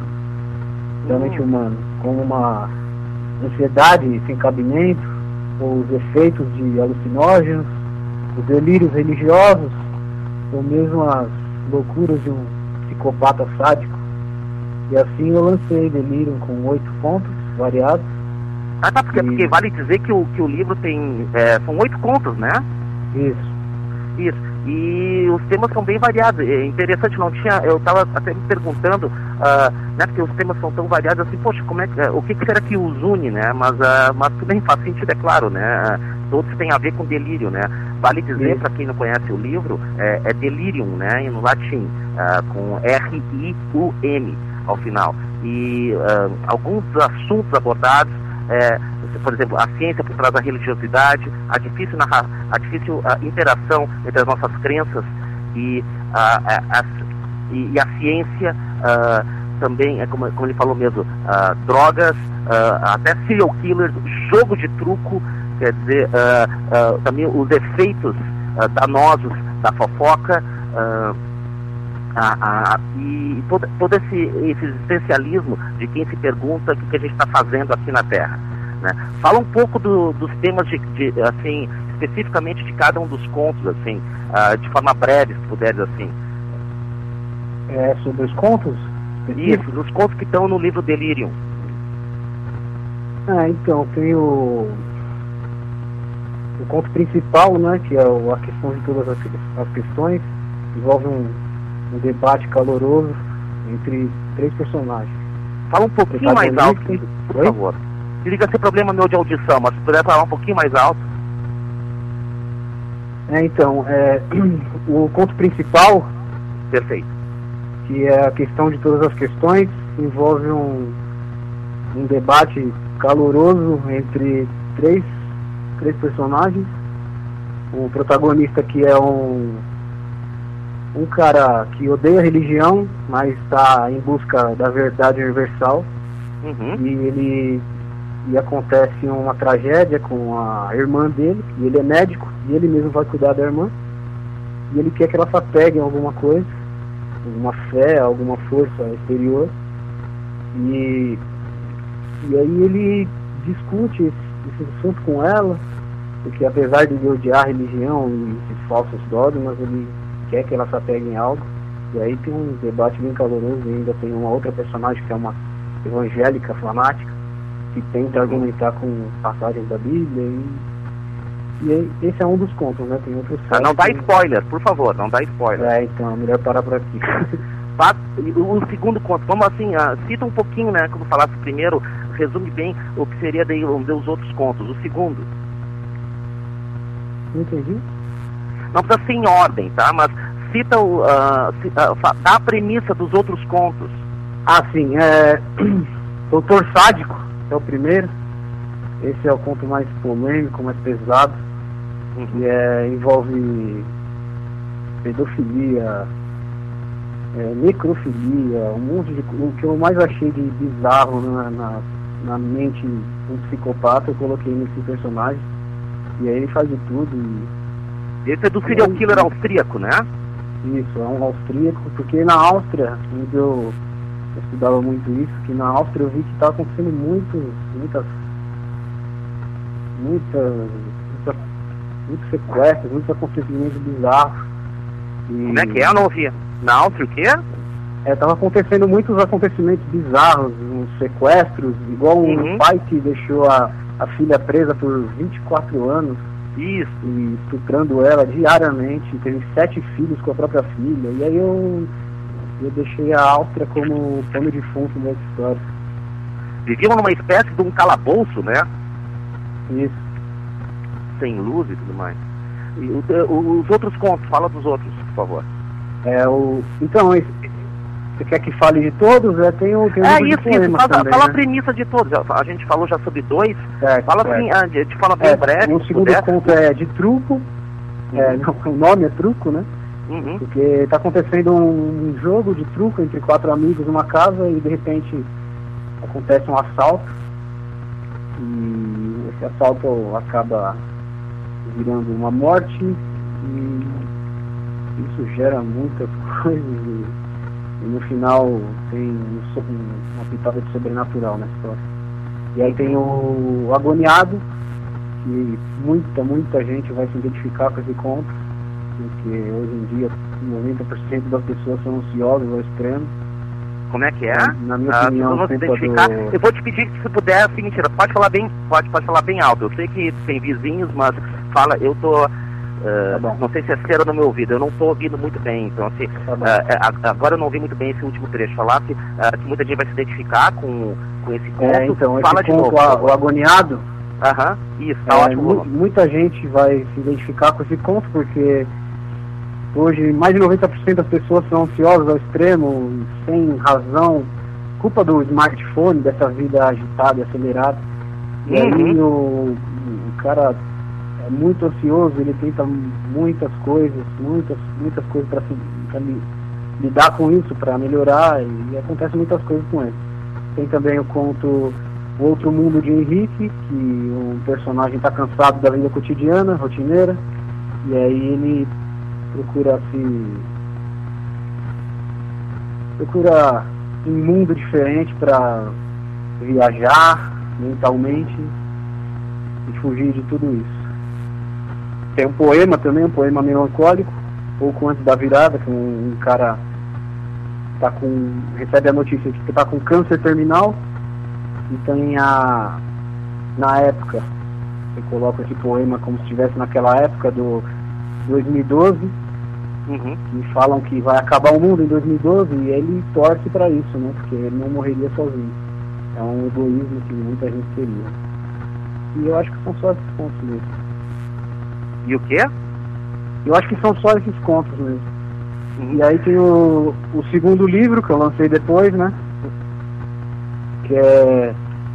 S10: da mente humana, como uma ansiedade sem cabimento, ou os efeitos de alucinógenos, os delírios religiosos, ou mesmo as loucuras de um psicopata sádico. E assim eu lancei Delirium com oito contos variados.
S3: Ah, tá, porque,
S10: e...
S3: porque vale dizer que o, que o livro tem... É, são oito contos, né?
S10: Isso.
S3: Isso. E os temas são bem variados. É interessante, não tinha... Eu estava até me perguntando, uh, né, porque os temas são tão variados, assim, poxa, como é que, uh, o que, que será que os une, né? Mas, uh, mas tudo bem, faz sentido, é claro, né? Uh, todos têm a ver com delírio, né? Vale dizer, para quem não conhece o livro, é, é delirium, né? E no latim, uh, com R I U M ao final. E uh, alguns assuntos abordados, é, por exemplo, a ciência por trás da religiosidade, a difícil, narra, a difícil a interação entre as nossas crenças e a, a, a, e, e a ciência, uh, também, é como, como ele falou mesmo, uh, drogas, uh, até serial killers, jogo de truco, quer dizer, uh, uh, também os efeitos uh, danosos da fofoca, uh, a, a, e todo, todo esse, esse existencialismo de quem se pergunta o que, que a gente está fazendo aqui na Terra. Né? Fala um pouco do, dos temas, de, de, assim, especificamente de cada um dos contos, assim, uh, de forma breve, se puderes, assim.
S10: É, sobre os contos?
S3: Isso, dos contos que estão no livro Delirium.
S10: Ah, então, tem o, o conto principal, né, que é o, a questão de todas as, as questões, envolve um, um debate caloroso entre três personagens.
S3: Fala um pouquinho mais alto, por Oi? favor. Liga sem problema meu de audição, mas se puder falar um pouquinho mais alto.
S10: É, então, é, o conto principal,
S3: perfeito,
S10: que é a questão de todas as questões, envolve um, um debate caloroso entre três, três personagens. O protagonista, que é um, um cara que odeia a religião, mas está em busca da verdade universal.
S3: Uhum.
S10: E ele... E acontece uma tragédia com a irmã dele, e ele é médico, e ele mesmo vai cuidar da irmã. E ele quer que ela se apegue em alguma coisa, alguma fé, alguma força exterior. E, e aí ele discute esse, esse assunto com ela, porque apesar de ele odiar a religião e esses falsos dogmas, ele quer que ela se apegue em algo. E aí tem um debate bem caloroso, e ainda tem uma outra personagem que é uma evangélica fanática, que tenta argumentar com passagens da Bíblia, e, e esse é um dos contos, né? Tem outros.
S3: Ah, não dá spoiler, por favor, não dá spoiler.
S10: É, então, é melhor parar por aqui.
S3: O segundo conto, vamos assim, uh, cita um pouquinho, né? Como falasse primeiro, resume bem o que seria daí, os outros contos. O segundo.
S10: Não entendi?
S3: Não precisa ser em ordem, tá? Mas cita o. Uh, cita, uh, dá a premissa dos outros contos.
S10: Ah, sim, é. Doutor Sádico é o primeiro. Esse é o conto mais polêmico, mais pesado.
S3: Uhum.
S10: Que é, envolve pedofilia, é, necrofilia, um monte de... O que eu mais achei de bizarro na, na, na mente de um psicopata, eu coloquei nesse personagem. E aí ele faz de tudo. E...
S3: Esse é do serial killer austríaco, né?
S10: Isso, é um austríaco, porque na Áustria, onde eu Eu estudava muito isso, que na Áustria eu vi que estava acontecendo muito, muitas, muitas, muitas, muitos sequestros, muitos acontecimentos bizarros. E...
S3: Como é que é? Eu não ouvia. Na Áustria o quê?
S10: É, estava acontecendo muitos acontecimentos bizarros, uns sequestros, igual um
S3: uhum.
S10: pai que deixou a, a filha presa por vinte e quatro anos.
S3: Isso.
S10: E estuprando ela diariamente, teve sete filhos com a própria filha. E aí eu... Eu deixei a Áustria como pano de fundo da história.
S3: viviam numa espécie de um calabouço, né?
S10: Isso.
S3: Sem luz e tudo mais. E o, o, os outros contos, fala dos outros, por favor.
S10: É, o... Então, esse... você quer que fale de todos? É, tem o, tem o
S3: é
S10: livro
S3: isso,
S10: de poemas
S3: isso. Fala,
S10: também,
S3: fala
S10: né?
S3: a premissa de todos. A gente falou já sobre dois.
S10: Certo,
S3: fala
S10: certo.
S3: assim, a gente fala bem
S10: É,
S3: breve.
S10: o
S3: se
S10: segundo
S3: puder.
S10: conto é de truco. É, não, o nome é truco, né?
S3: Uhum.
S10: Porque está acontecendo um, um jogo de truco entre quatro amigos numa casa e de repente acontece um assalto. E esse assalto acaba virando uma morte e isso gera muitas coisas e, e no final tem um, so- um, uma pitada de sobrenatural na história. E aí tem o, o Agoniado, que muita, muita gente vai se identificar com esse conto, porque hoje em dia noventa por cento das pessoas são ansiosas ao extremo.
S3: Como é que é?
S10: Na minha
S3: Ah,
S10: opinião,
S3: eu vou se
S10: culpa
S3: identificar.
S10: do-
S3: Eu vou te pedir que se puder, assim, mentira, pode falar bem, pode, pode falar bem alto. Eu sei que tem vizinhos, mas fala, eu tô. Uh,
S10: bom.
S3: não sei se é cera no meu ouvido, eu não tô ouvindo muito bem, então assim,
S10: Tá bom.
S3: uh, é, agora eu não ouvi muito bem esse último trecho, falar que, uh, que muita gente vai se identificar com, com esse conto.
S10: É, então,
S3: fala
S10: esse
S3: de
S10: conto,
S3: novo.
S10: a- o Agoniado,
S3: Aham, isso, tá
S10: é,
S3: ótimo.
S10: mu- muita gente vai se identificar com esse conto, porque hoje mais de noventa por cento das pessoas são ansiosas ao extremo, sem razão, culpa do smartphone, dessa vida agitada e acelerada. E aí
S3: Uhum.
S10: o, o cara é muito ansioso, ele tenta muitas coisas, muitas, muitas coisas para lidar com isso, para melhorar, e, e acontecem muitas coisas com ele. Tem também o conto O Outro Mundo de Henrique, que o personagem está cansado da vida cotidiana, rotineira, e aí ele procura se... procura um mundo diferente para viajar mentalmente e fugir de tudo isso. Tem um poema também, um poema melancólico, pouco antes da virada, que um, um cara tá com, recebe a notícia de que está com câncer terminal e tem a, na época, você coloca esse poema como se estivesse naquela época do dois mil e doze,
S3: Uhum.
S10: que falam que vai acabar o mundo em dois mil e doze, e ele torce para isso, né? Porque ele não morreria sozinho. É um egoísmo que muita gente teria. E eu acho que são só esses contos mesmo.
S3: E o quê?
S10: Eu acho que são só esses contos mesmo.
S3: Uhum.
S10: E aí tem o, o segundo livro que eu lancei depois, né? Que é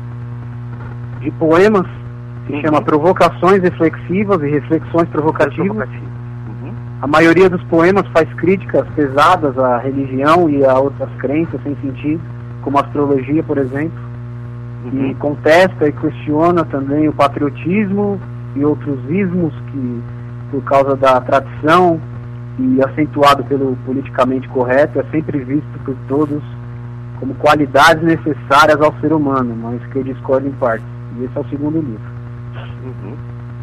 S10: de poemas, se
S3: Uhum.
S10: chama Provocações Reflexivas e Reflexões Provocativas.
S3: Provocativo. Uhum.
S10: A maioria dos poemas faz críticas pesadas à religião e a outras crenças sem sentido, como a astrologia, por exemplo,
S3: Uhum.
S10: e contesta e questiona também o patriotismo e outros ismos que, por causa da tradição e acentuado pelo politicamente correto, é sempre visto por todos como qualidades necessárias ao ser humano, mas que eu discordo em parte. E esse é o segundo livro.
S3: Uhum.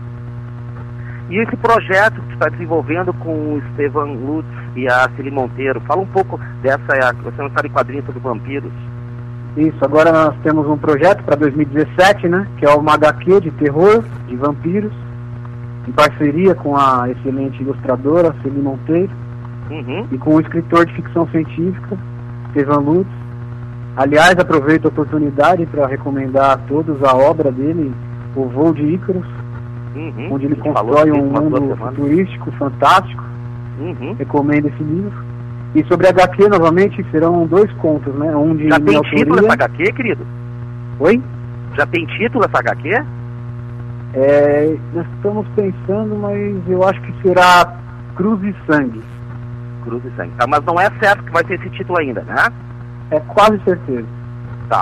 S3: E esse projeto que você está desenvolvendo com o Estevan Lutz e a Celi Monteiro, fala um pouco dessa, é a- você não sabe quadrinho sobre vampiros.
S10: Isso, agora nós temos um projeto para dois mil e dezessete, né, que é uma H Q de terror, de vampiros, em parceria com a excelente ilustradora Celi Monteiro
S3: Uhum.
S10: e com o escritor de ficção científica, Estevan Lutz. Aliás, aproveito a oportunidade para recomendar a todos a obra dele, O Voo de Ícaros,
S3: Uhum.
S10: onde ele
S3: A gente falou
S10: constrói
S3: disso
S10: um
S3: umas duas
S10: mundo
S3: semanas.
S10: futurístico, fantástico.
S3: Uhum.
S10: Recomendo esse livro. E sobre a H Q, novamente, serão dois contos, né? Um de
S3: Já
S10: minha
S3: tem título
S10: autoria.
S3: essa H Q, querido?
S10: Oi?
S3: Já tem título essa H Q?
S10: É, nós estamos pensando, mas eu acho que será Cruz e Sangue.
S3: Cruz e Sangue. Tá, mas não é certo que vai ter esse título ainda, né?
S10: É quase certeza.
S3: Tá.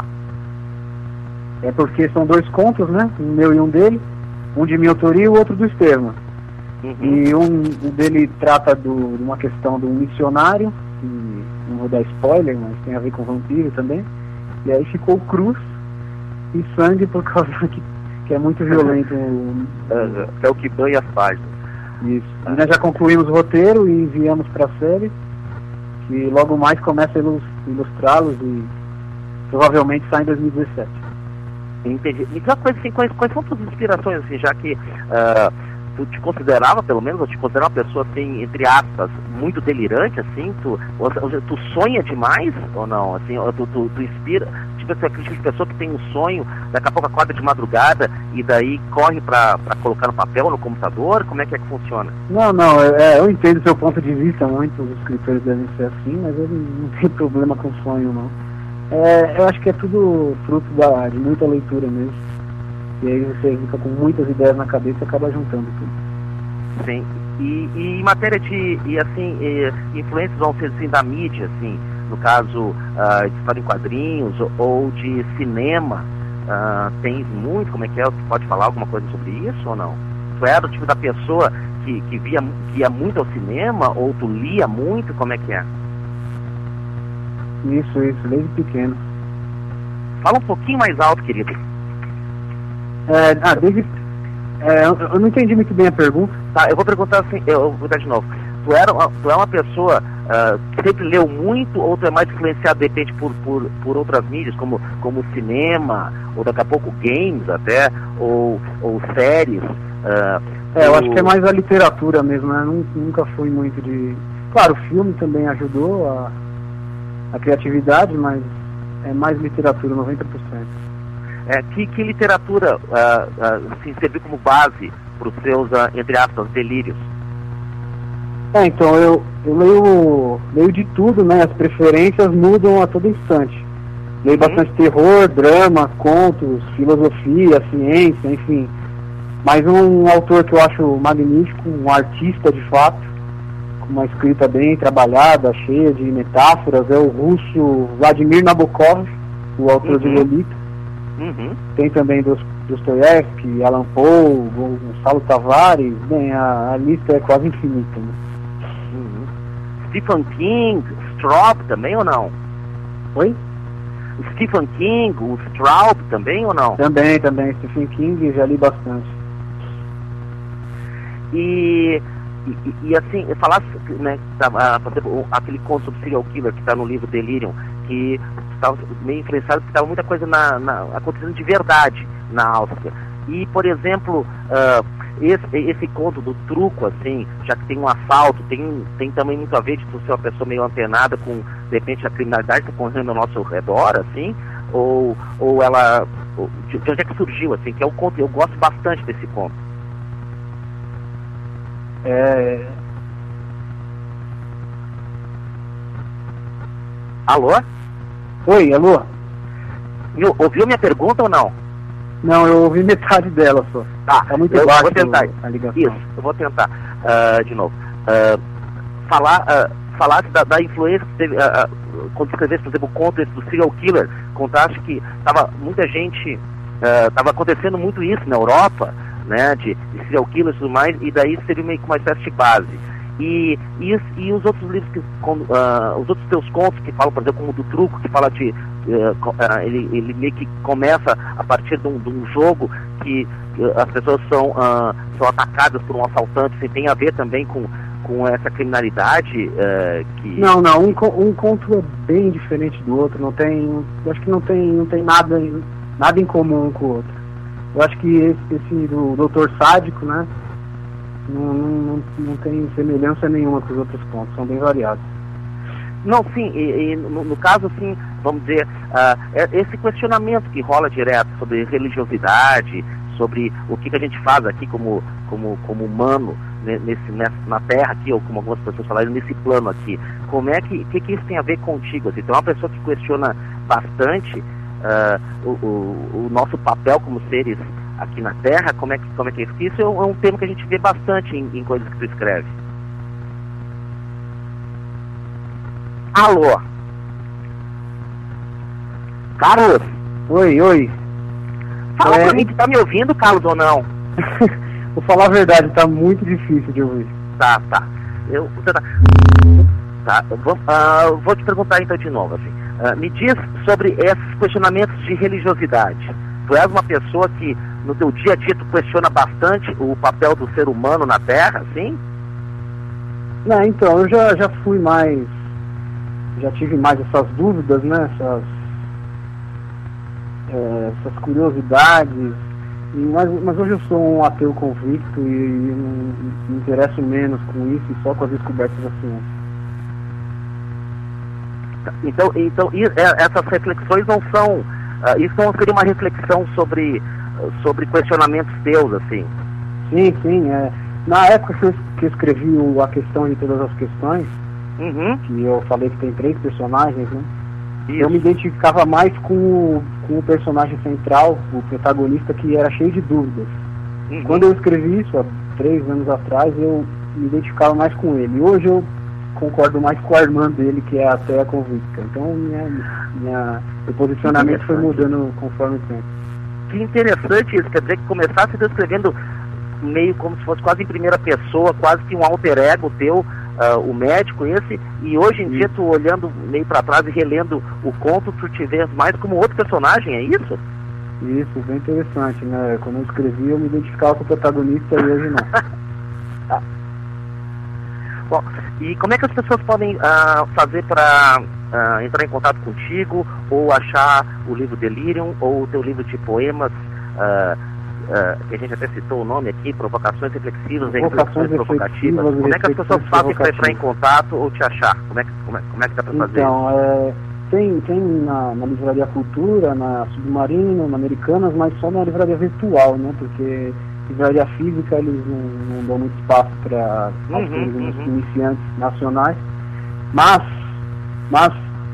S10: É porque são dois contos, né? Um meu e um dele. Um de minha autoria e o outro do Estevam.
S3: Uhum.
S10: E um, um dele trata do, de uma questão de um missionário, que não vou dar spoiler, mas tem a ver com vampiro também. E aí ficou Cruz e Sangue por causa que, que é muito violento. o-
S3: Uh, é o que banha as páginas.
S10: Isso. E nós já concluímos o roteiro e enviamos para a série, que logo mais começa a ilus- ilustrá-los e provavelmente sai em dois mil e dezessete.
S3: Entendi. Me diz uma coisa assim, quais, quais são tuas inspirações, assim, já que ah, tu te considerava, pelo menos, ou te considerava uma pessoa, assim, entre aspas, muito delirante, assim, tu, ou, ou, tu sonha demais ou não? Assim, ou tu, tu, tu inspira, te, tipo assim, aquele tipo de pessoa que tem um sonho, daqui a pouco acorda de madrugada e daí corre para colocar no papel, no computador? Como é que é que funciona?
S10: Não, não, é, eu entendo o seu ponto de vista, muitos escritores devem ser assim, mas eu não tenho problema com sonho, não. É, eu acho que é tudo fruto da, de muita leitura mesmo. E aí você fica com muitas ideias na cabeça e acaba juntando tudo.
S3: Sim. E, e em matéria de, e assim, e, influências, vão ser assim, da mídia, assim, no caso, uh, de história em quadrinhos ou, ou de cinema, uh, tem muito, como é que é? Tu pode falar alguma coisa sobre isso ou não? Tu era o tipo da pessoa que, que, via, que ia muito ao cinema, ou tu lia muito, como é que é?
S10: Isso, isso, desde pequeno.
S3: Fala um pouquinho mais alto, querido.
S10: É, ah, desde... É, eu, eu não entendi muito bem a pergunta.
S3: Tá, eu vou perguntar assim, eu vou dar de novo. Tu, era, tu é uma pessoa uh, que sempre leu muito, ou tu é mais influenciado, de repente, por, por, por outras mídias, como, como cinema, ou daqui a pouco games até, ou, ou séries? Uh,
S10: é, eu acho que é mais a literatura mesmo, né? Nunca fui muito de... Claro, o filme também ajudou a, a criatividade, mas é mais literatura, noventa por cento.
S3: É, que, que literatura uh, uh, se serviu como base para os seus, uh, entre aspas, delírios?
S10: É, então, eu, eu leio, leio de tudo, né? As preferências mudam a todo instante. Leio uhum. bastante terror, drama, contos, filosofia, ciência, enfim. Mas um autor que eu acho magnífico, um artista de fato, com uma escrita bem trabalhada, cheia de metáforas, é o russo Vladimir Nabokov, o autor uhum. de Lolita.
S3: Uhum.
S10: Tem também Dostoiévski, Allan Poe, Gonçalo Tavares, bem, a, a lista é quase infinita. Né?
S3: Uhum. Stephen King, Straub também ou não?
S10: Oi?
S3: Stephen King, o Straub também ou não?
S10: Também, também, Stephen King já li bastante.
S3: E, e, e assim, falasse, né, por exemplo, aquele conto sobre serial killer que está no livro Delirium, que estava meio influenciado, porque estava muita coisa na, na, acontecendo de verdade na Áustria. E, por exemplo, uh, esse, esse conto do truco, assim, já que tem um assalto, tem, tem também muito a ver de tu ser uma pessoa meio antenada com, de repente, a criminalidade que está correndo ao nosso redor, assim, ou, ou ela... Ou, de, de onde é que surgiu, assim, que é um conto, eu gosto bastante desse conto.
S10: É...
S3: Alô?
S10: Oi, alô?
S3: Viu, ouviu minha pergunta ou não?
S10: Não, eu ouvi metade dela só.
S3: Tá,
S10: tá muito
S3: eu
S10: baixo
S3: vou tentar.
S10: a ligação.
S3: Isso, eu vou tentar. Uh, de novo. Uh, falar, uh, falar da, da influência que teve, uh, uh, quando escrevesse, por exemplo, o conto esse do serial killer, contaste que tava muita gente, estava uh, acontecendo muito isso na Europa, né, de, de serial killers e tudo mais, e daí seria meio que uma espécie de base. E, e, e os outros livros, que, uh, os outros teus contos que falam, por exemplo, como o do truco, que fala de, uh, uh, ele, ele meio que começa a partir de um, de um jogo que uh, as pessoas são, uh, são atacadas por um assaltante, assim, tem a ver também com, com essa criminalidade uh, que...
S10: Não, não, um, um conto é bem diferente do outro, não tem, eu acho que não tem, não tem nada, nada em comum um com o outro. Eu acho que esse, esse do doutor Sádico, né, Não, não, não tem semelhança nenhuma com os outros pontos, são bem variados.
S3: Não, sim, e, e no, no caso, assim, vamos dizer, uh, esse questionamento que rola direto sobre religiosidade, sobre o que, que a gente faz aqui como, como, como humano, nesse, nessa, na Terra aqui, ou como algumas pessoas falaram, nesse plano aqui, como é que, que, que isso tem a ver contigo? Assim, então, é uma pessoa que questiona bastante uh, o, o, o nosso papel como seres aqui na Terra, como é que, como é, que é isso? Isso é um, é um tema que a gente vê bastante em, em coisas que tu escreve. Alô? Carlos?
S10: Oi, oi.
S3: Fala é... pra mim, tu tá me ouvindo, Carlos, ou não?
S10: Vou falar a verdade, tá muito difícil de ouvir.
S3: Tá, tá. Eu, você tá... tá eu vou, uh, vou te perguntar então de novo, assim. Uh, me diz sobre esses questionamentos de religiosidade. Tu és uma pessoa que no teu dia a dia tu questiona bastante o papel do ser humano na Terra, assim?
S10: Não, então, eu já, já fui mais, já tive mais essas dúvidas, né, essas, é, essas curiosidades, e, mas, mas hoje eu sou um ateu convicto e, e não me interesso menos com isso e só com as descobertas da ciência.
S3: Então, então e, é, essas reflexões não são uh, isso não seria uma reflexão sobre, uh, sobre questionamentos teus, assim?
S10: Sim, sim. É. Na época que eu, que eu escrevi o, a questão de todas as questões,
S3: uhum.
S10: que eu falei que tem três personagens, né?
S3: Isso.
S10: Eu me identificava mais com o, com o personagem central, o protagonista, que era cheio de dúvidas.
S3: Uhum.
S10: Quando eu escrevi isso, há três anos atrás, eu me identificava mais com ele. Hoje eu concordo mais com a irmã dele, que é até a convicta. Então minha, minha, meu posicionamento foi mudando conforme o tempo.
S3: Que interessante isso, quer dizer que começasse descrevendo meio como se fosse quase em primeira pessoa, quase que um alter ego teu, uh, o médico esse, e hoje em Sim. dia tu olhando meio para trás e relendo o conto, tu te vês mais como outro personagem, é isso?
S10: Isso, bem interessante, né? Quando eu escrevi eu me identificava com o protagonista e hoje não.
S3: ah. Bom, e como é que as pessoas podem uh, fazer para uh, entrar em contato contigo, ou achar o livro Delirium, ou o teu livro de poemas, uh, uh, que a gente até citou o nome aqui, Provocações Reflexivas e Reflexões Provocativas. Como é que as pessoas fazem para entrar em contato ou te achar? Como é que, como é, como é que dá para fazer
S10: então,
S3: isso?
S10: É, tem, tem na, na Livraria Cultura, na Submarino, na Americanas, mas só na livraria virtual, né? Porque livraria física eles não, não dão muito espaço para
S3: uhum,
S10: autores
S3: uhum.
S10: iniciantes nacionais. Mas, mas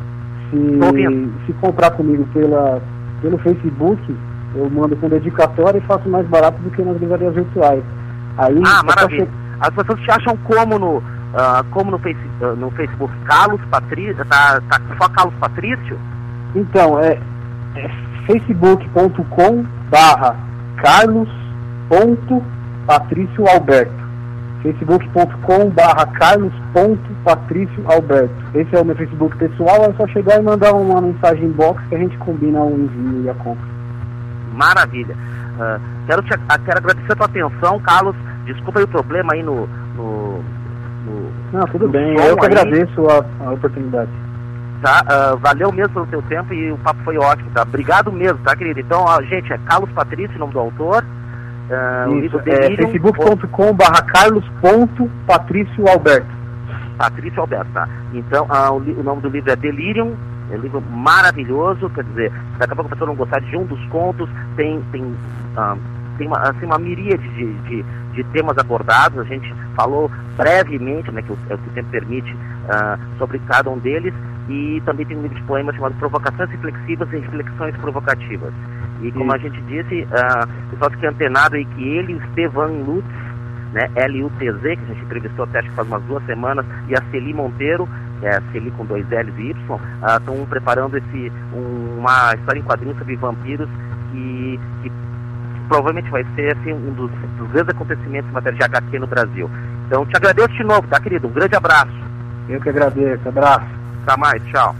S10: se, se comprar comigo pela, pelo Facebook, eu mando com dedicatória e faço mais barato do que nas livrarias virtuais. Aí,
S3: ah, maravilha. As pessoas te acham como no, uh, como no, face, uh, no Facebook? Carlos Patrício? Tá, tá só Carlos Patrício?
S10: Então, é, é facebook ponto com barra Carlos ponto Patrício Alberto. facebook ponto com barra Carlos ponto Patrício Alberto. Esse é o meu Facebook pessoal, é só chegar e mandar uma mensagem inbox que a gente combina o envio e a compra.
S3: Maravilha. Uh, quero, te, quero agradecer a tua atenção, Carlos. Desculpa aí o problema aí no... no, no
S10: Não, tudo
S3: no
S10: bem, eu que
S3: aí.
S10: agradeço a, a oportunidade.
S3: Tá, uh, valeu mesmo pelo teu tempo e o papo foi ótimo, tá? Obrigado mesmo, tá, querido? Então, ó, gente, é Carlos Patrício, o nome do autor. Uh,
S10: Isso, é facebook ponto com barra Carlos ponto Patrício Alberto.
S3: Patrício Alberto, tá? Então, uh, o, o nome do livro é Delirium, é um livro maravilhoso, quer dizer, daqui a pouco a pessoa não gostar de um dos contos, tem, tem, uh, tem uma, assim, uma miríade de, de, de temas abordados, a gente falou brevemente, né, que o, é o que o tempo permite, uh, sobre cada um deles, e também tem um livro de poemas chamado Provocações Reflexivas e Reflexões Provocativas. E como Sim. a gente disse, uh, o pessoal fica antenado aí que ele, o Estevan Lutz, né, L U T Z, que a gente entrevistou até acho que faz umas duas semanas, e a Celi Monteiro, que é a Celi com dois L's e Y, estão uh, preparando esse, um, uma história em quadrinhos sobre vampiros que, que provavelmente vai ser assim, um dos, dos grandes acontecimentos em matéria de H Q no Brasil. Então, te agradeço de novo, tá, querido? Um grande abraço.
S10: Eu que agradeço, abraço.
S3: Até mais, tchau.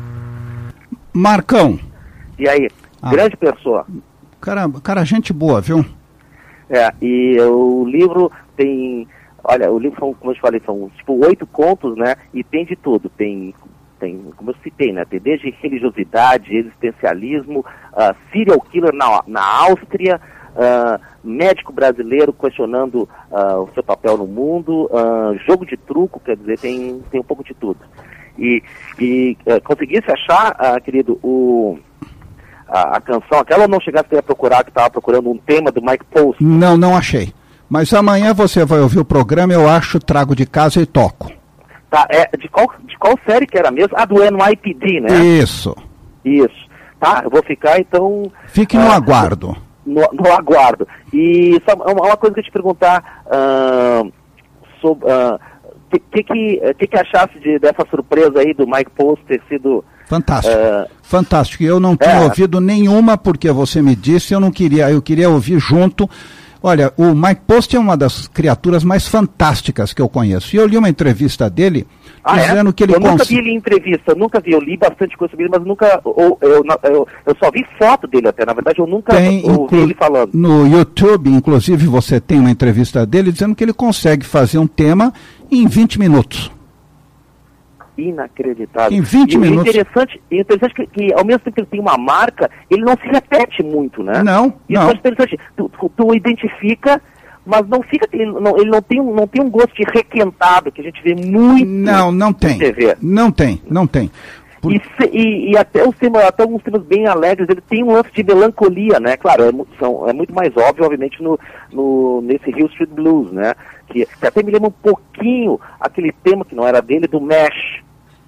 S2: Marcão.
S3: E aí? Ah. Grande pessoa.
S2: Cara, cara, gente boa, viu?
S3: É, e o livro tem, olha, o livro são, como eu te falei, são tipo oito contos, né, e tem de tudo, tem, tem como eu citei, né, tem desde religiosidade, existencialismo, uh, serial killer na, na Áustria, uh, médico brasileiro questionando uh, o seu papel no mundo, uh, jogo de truco, quer dizer, tem, tem um pouco de tudo. E, e uh, conseguisse achar, uh, querido, o... A, a canção, aquela não chegasse a procurar, que estava procurando um tema do Mike Post.
S2: Não, não achei. Mas amanhã você vai ouvir o programa, eu acho, trago de casa e toco.
S3: Tá, é, de qual, de qual série que era mesmo? Ah, do N Y P D, né?
S2: Isso.
S3: Isso. Tá, eu vou ficar, então...
S2: Fique no uh, aguardo.
S3: No, no aguardo. E só uma, uma coisa que eu te perguntar, uh, sobre... Uh, que que, que que achasse de, dessa surpresa aí do Mike Post ter sido...
S2: Fantástico,
S3: uh,
S2: fantástico. Eu não tinha é. ouvido nenhuma, porque você me disse, eu não queria, eu queria ouvir junto. Olha, o Mike Post é uma das criaturas mais fantásticas que eu conheço. E eu li uma entrevista dele,
S3: ah,
S2: dizendo
S3: é?
S2: que ele...
S3: Eu nunca
S2: cons...
S3: vi ele em entrevista, eu nunca vi, eu li bastante coisa sobre ele, mas nunca, eu, eu, eu, eu só vi foto dele até, na verdade eu nunca
S2: tem,
S3: ouvi
S2: inclu...
S3: ele falando.
S2: No YouTube, inclusive, você tem uma entrevista dele dizendo que ele consegue fazer um tema em vinte minutos.
S3: Inacreditável.
S2: Em vinte
S3: e
S2: minutos.
S3: Interessante, interessante que, que ao mesmo tempo que ele tem uma marca, ele não se repete muito, né?
S2: Não,
S3: Isso
S2: não.
S3: é interessante. Tu, tu, tu identifica, mas não fica, ele não, ele não tem, não tem um gosto de requentado, que a gente vê muito
S2: não, não tem,
S3: T V.
S2: Não tem, não tem.
S3: E, se, e, e até, os temas, até alguns temas bem alegres, ele tem um lance de melancolia, né? Claro, é, mu- são, é muito mais óbvio, obviamente, no, no, nesse Hill Street Blues, né? Que, que até me lembra um pouquinho aquele tema que não era dele, do MASH,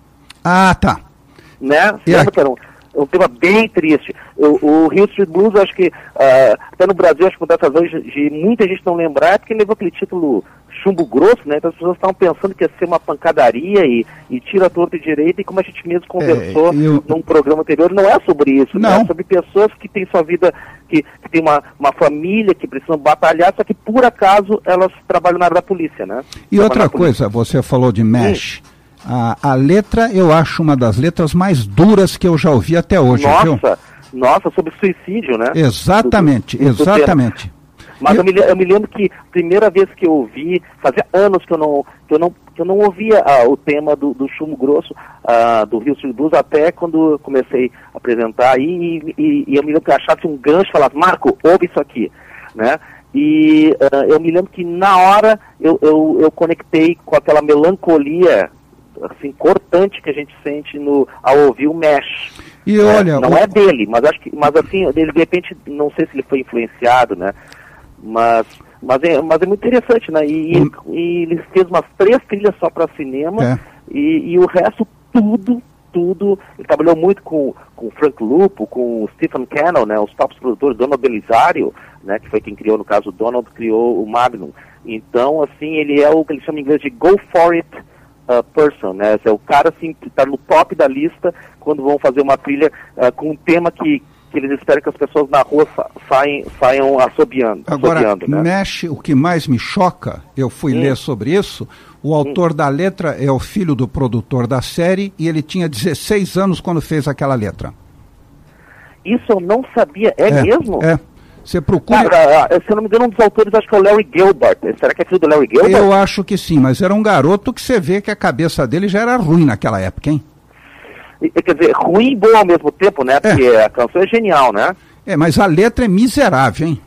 S2: Ah, tá.
S3: né? Você
S2: E
S3: lembra
S2: aqui-
S3: que era um, um tema bem triste. O, o Hill Street Blues, eu acho que, ah, até no Brasil, acho que por dessas razões de, de muita gente não lembrar, é porque ele levou aquele título chumbo grosso, né? Então as pessoas estavam pensando que ia ser uma pancadaria e, e tira torto e direito, e como a gente mesmo conversou
S2: É, eu-
S3: num programa anterior, não é sobre isso, né?
S2: Não.
S3: É sobre pessoas que têm sua vida, que, que têm uma, uma família, que precisam batalhar, só que por acaso elas trabalham na área da polícia, né?
S2: E
S3: Trabalham
S2: outra
S3: na polícia.
S2: coisa, você falou de MASH. A, a letra, eu acho uma das letras mais duras que eu já ouvi até hoje, viu?
S3: Nossa, nossa, sobre suicídio, né?
S2: Exatamente,
S3: Do- do- do
S2: exatamente.
S3: Mas
S2: E-
S3: eu me, le- eu me lembro que a primeira vez que eu ouvi, fazia anos que eu não, que eu não, que eu não ouvia ah, o tema do, do chumbo grosso, ah, do Hill Street Blues, até quando eu comecei a apresentar, e, e, e eu me lembro que eu achasse um gancho e falasse, Marco, ouve isso aqui, né? E ah, eu me lembro que na hora eu, eu, eu conectei com aquela melancolia, assim, cortante que a gente sente no, ao ouvir o MASH.
S2: E
S3: né?
S2: olha,
S3: Não
S2: o-
S3: é dele, mas acho que, mas assim, ele de repente, não sei se ele foi influenciado, né? Mas, mas, é, mas é muito interessante, né? E,
S2: Hum.
S3: e, e ele fez umas três trilhas só para cinema,
S2: É.
S3: e, e o resto, tudo, tudo. Ele trabalhou muito com, com o Frank Lupo, com o Stephen Cannell, né? Os próprios produtores, Donald Belisario, né? Que foi quem criou, no caso, o Donald criou o Magnum. Então, assim, ele é o que eles chamam em inglês de go for it uh, person, né? É o cara, assim, que está no top da lista quando vão fazer uma trilha uh, com um tema que que eles esperam que as pessoas na rua sa saem, saiam assobiando.
S2: Agora,
S3: assobiando, né?
S2: MASH, o que mais me choca, eu fui
S3: Hum.
S2: ler sobre isso, o autor da letra é o filho do produtor da série e ele tinha dezesseis anos quando fez aquela letra.
S3: Isso eu não sabia, é, mesmo?
S2: É. Você procura...
S3: Cara, ah, se eu não me engano, um dos autores acho que é o Larry Gilbert. Será que é filho do Larry Gilbert?
S2: Eu acho que sim, mas era um garoto que você vê que a cabeça dele já era ruim naquela época, hein?
S3: E- Quer dizer, ruim e bom ao mesmo tempo, né? Porque a canção é genial, né?
S2: É, mas a letra é miserável, hein?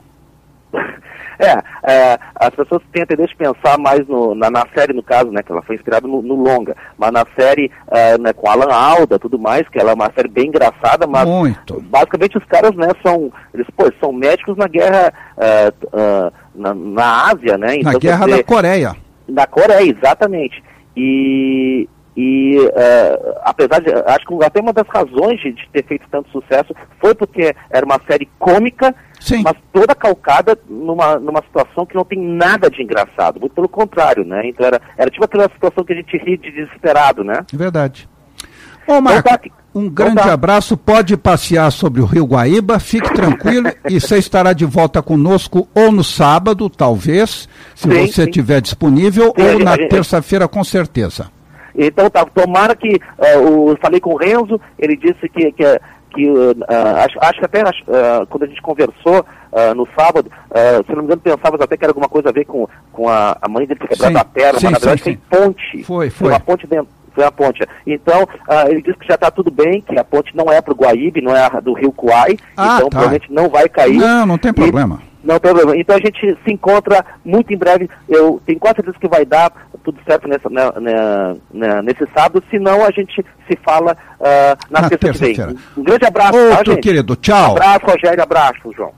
S3: É, é, as pessoas têm a tendência de pensar mais no, na, na série, no caso, né, que ela foi inspirada no, no longa, mas na série é, né, com Alan Alda, tudo mais, que ela é uma série bem engraçada, mas
S2: Muito.
S3: basicamente os caras, né, são, eles, pô, são médicos na guerra, é, é, na, na Ásia, né?
S2: Na Guerra
S3: quer dizer,
S2: da Coreia.
S3: Na Coreia, exatamente. E, e uh, apesar de, acho que até uma das razões de, de ter feito tanto sucesso foi porque era uma série cômica,
S2: Sim.
S3: mas toda calcada numa, numa situação que não tem nada de engraçado, muito pelo contrário, né? Então era, era tipo aquela situação que a gente ri de desesperado, né?
S2: É verdade. Ô, Marco,
S3: Então tá.
S2: um grande
S3: Então tá.
S2: abraço, pode passear sobre o Rio Guaíba, fique tranquilo e você estará de volta conosco ou no sábado, talvez, se
S3: Sim,
S2: você
S3: sim.
S2: estiver disponível,
S3: Sim, a
S2: ou
S3: gente-
S2: na
S3: a gente-
S2: terça-feira, com certeza.
S3: Então tá, tomara que, uh, o, eu falei com o Renzo, ele disse que, que, que uh, uh, acho, acho que até uh, quando a gente conversou uh, no sábado, uh, se não me engano pensávamos até que era alguma coisa a ver com, com a, a mãe dele ter quebrado
S2: Sim,
S3: a perna,
S2: sim,
S3: mas na verdade
S2: sim,
S3: foi ponte.
S2: Foi, foi.
S3: uma ponte dentro. Foi a ponte. Então, ah, ele disse que já está tudo bem, que a ponte não é para o Guaíbe, não é a do Rio Kuai,
S2: Ah,
S3: então
S2: tá.
S3: provavelmente não vai cair.
S2: Não, não tem
S3: E-
S2: problema.
S3: não tem problema. Então a gente se encontra muito em breve. Eu tenho quase certeza que vai dar tudo certo nessa, né, né, né, nesse sábado, senão a gente se fala ah, na,
S2: Na
S3: terça que vem.
S2: terça-feira.
S3: Um grande abraço, tá,
S2: Outro
S3: gente?
S2: querido, tchau.
S3: Abraço, Rogério, abraço, João.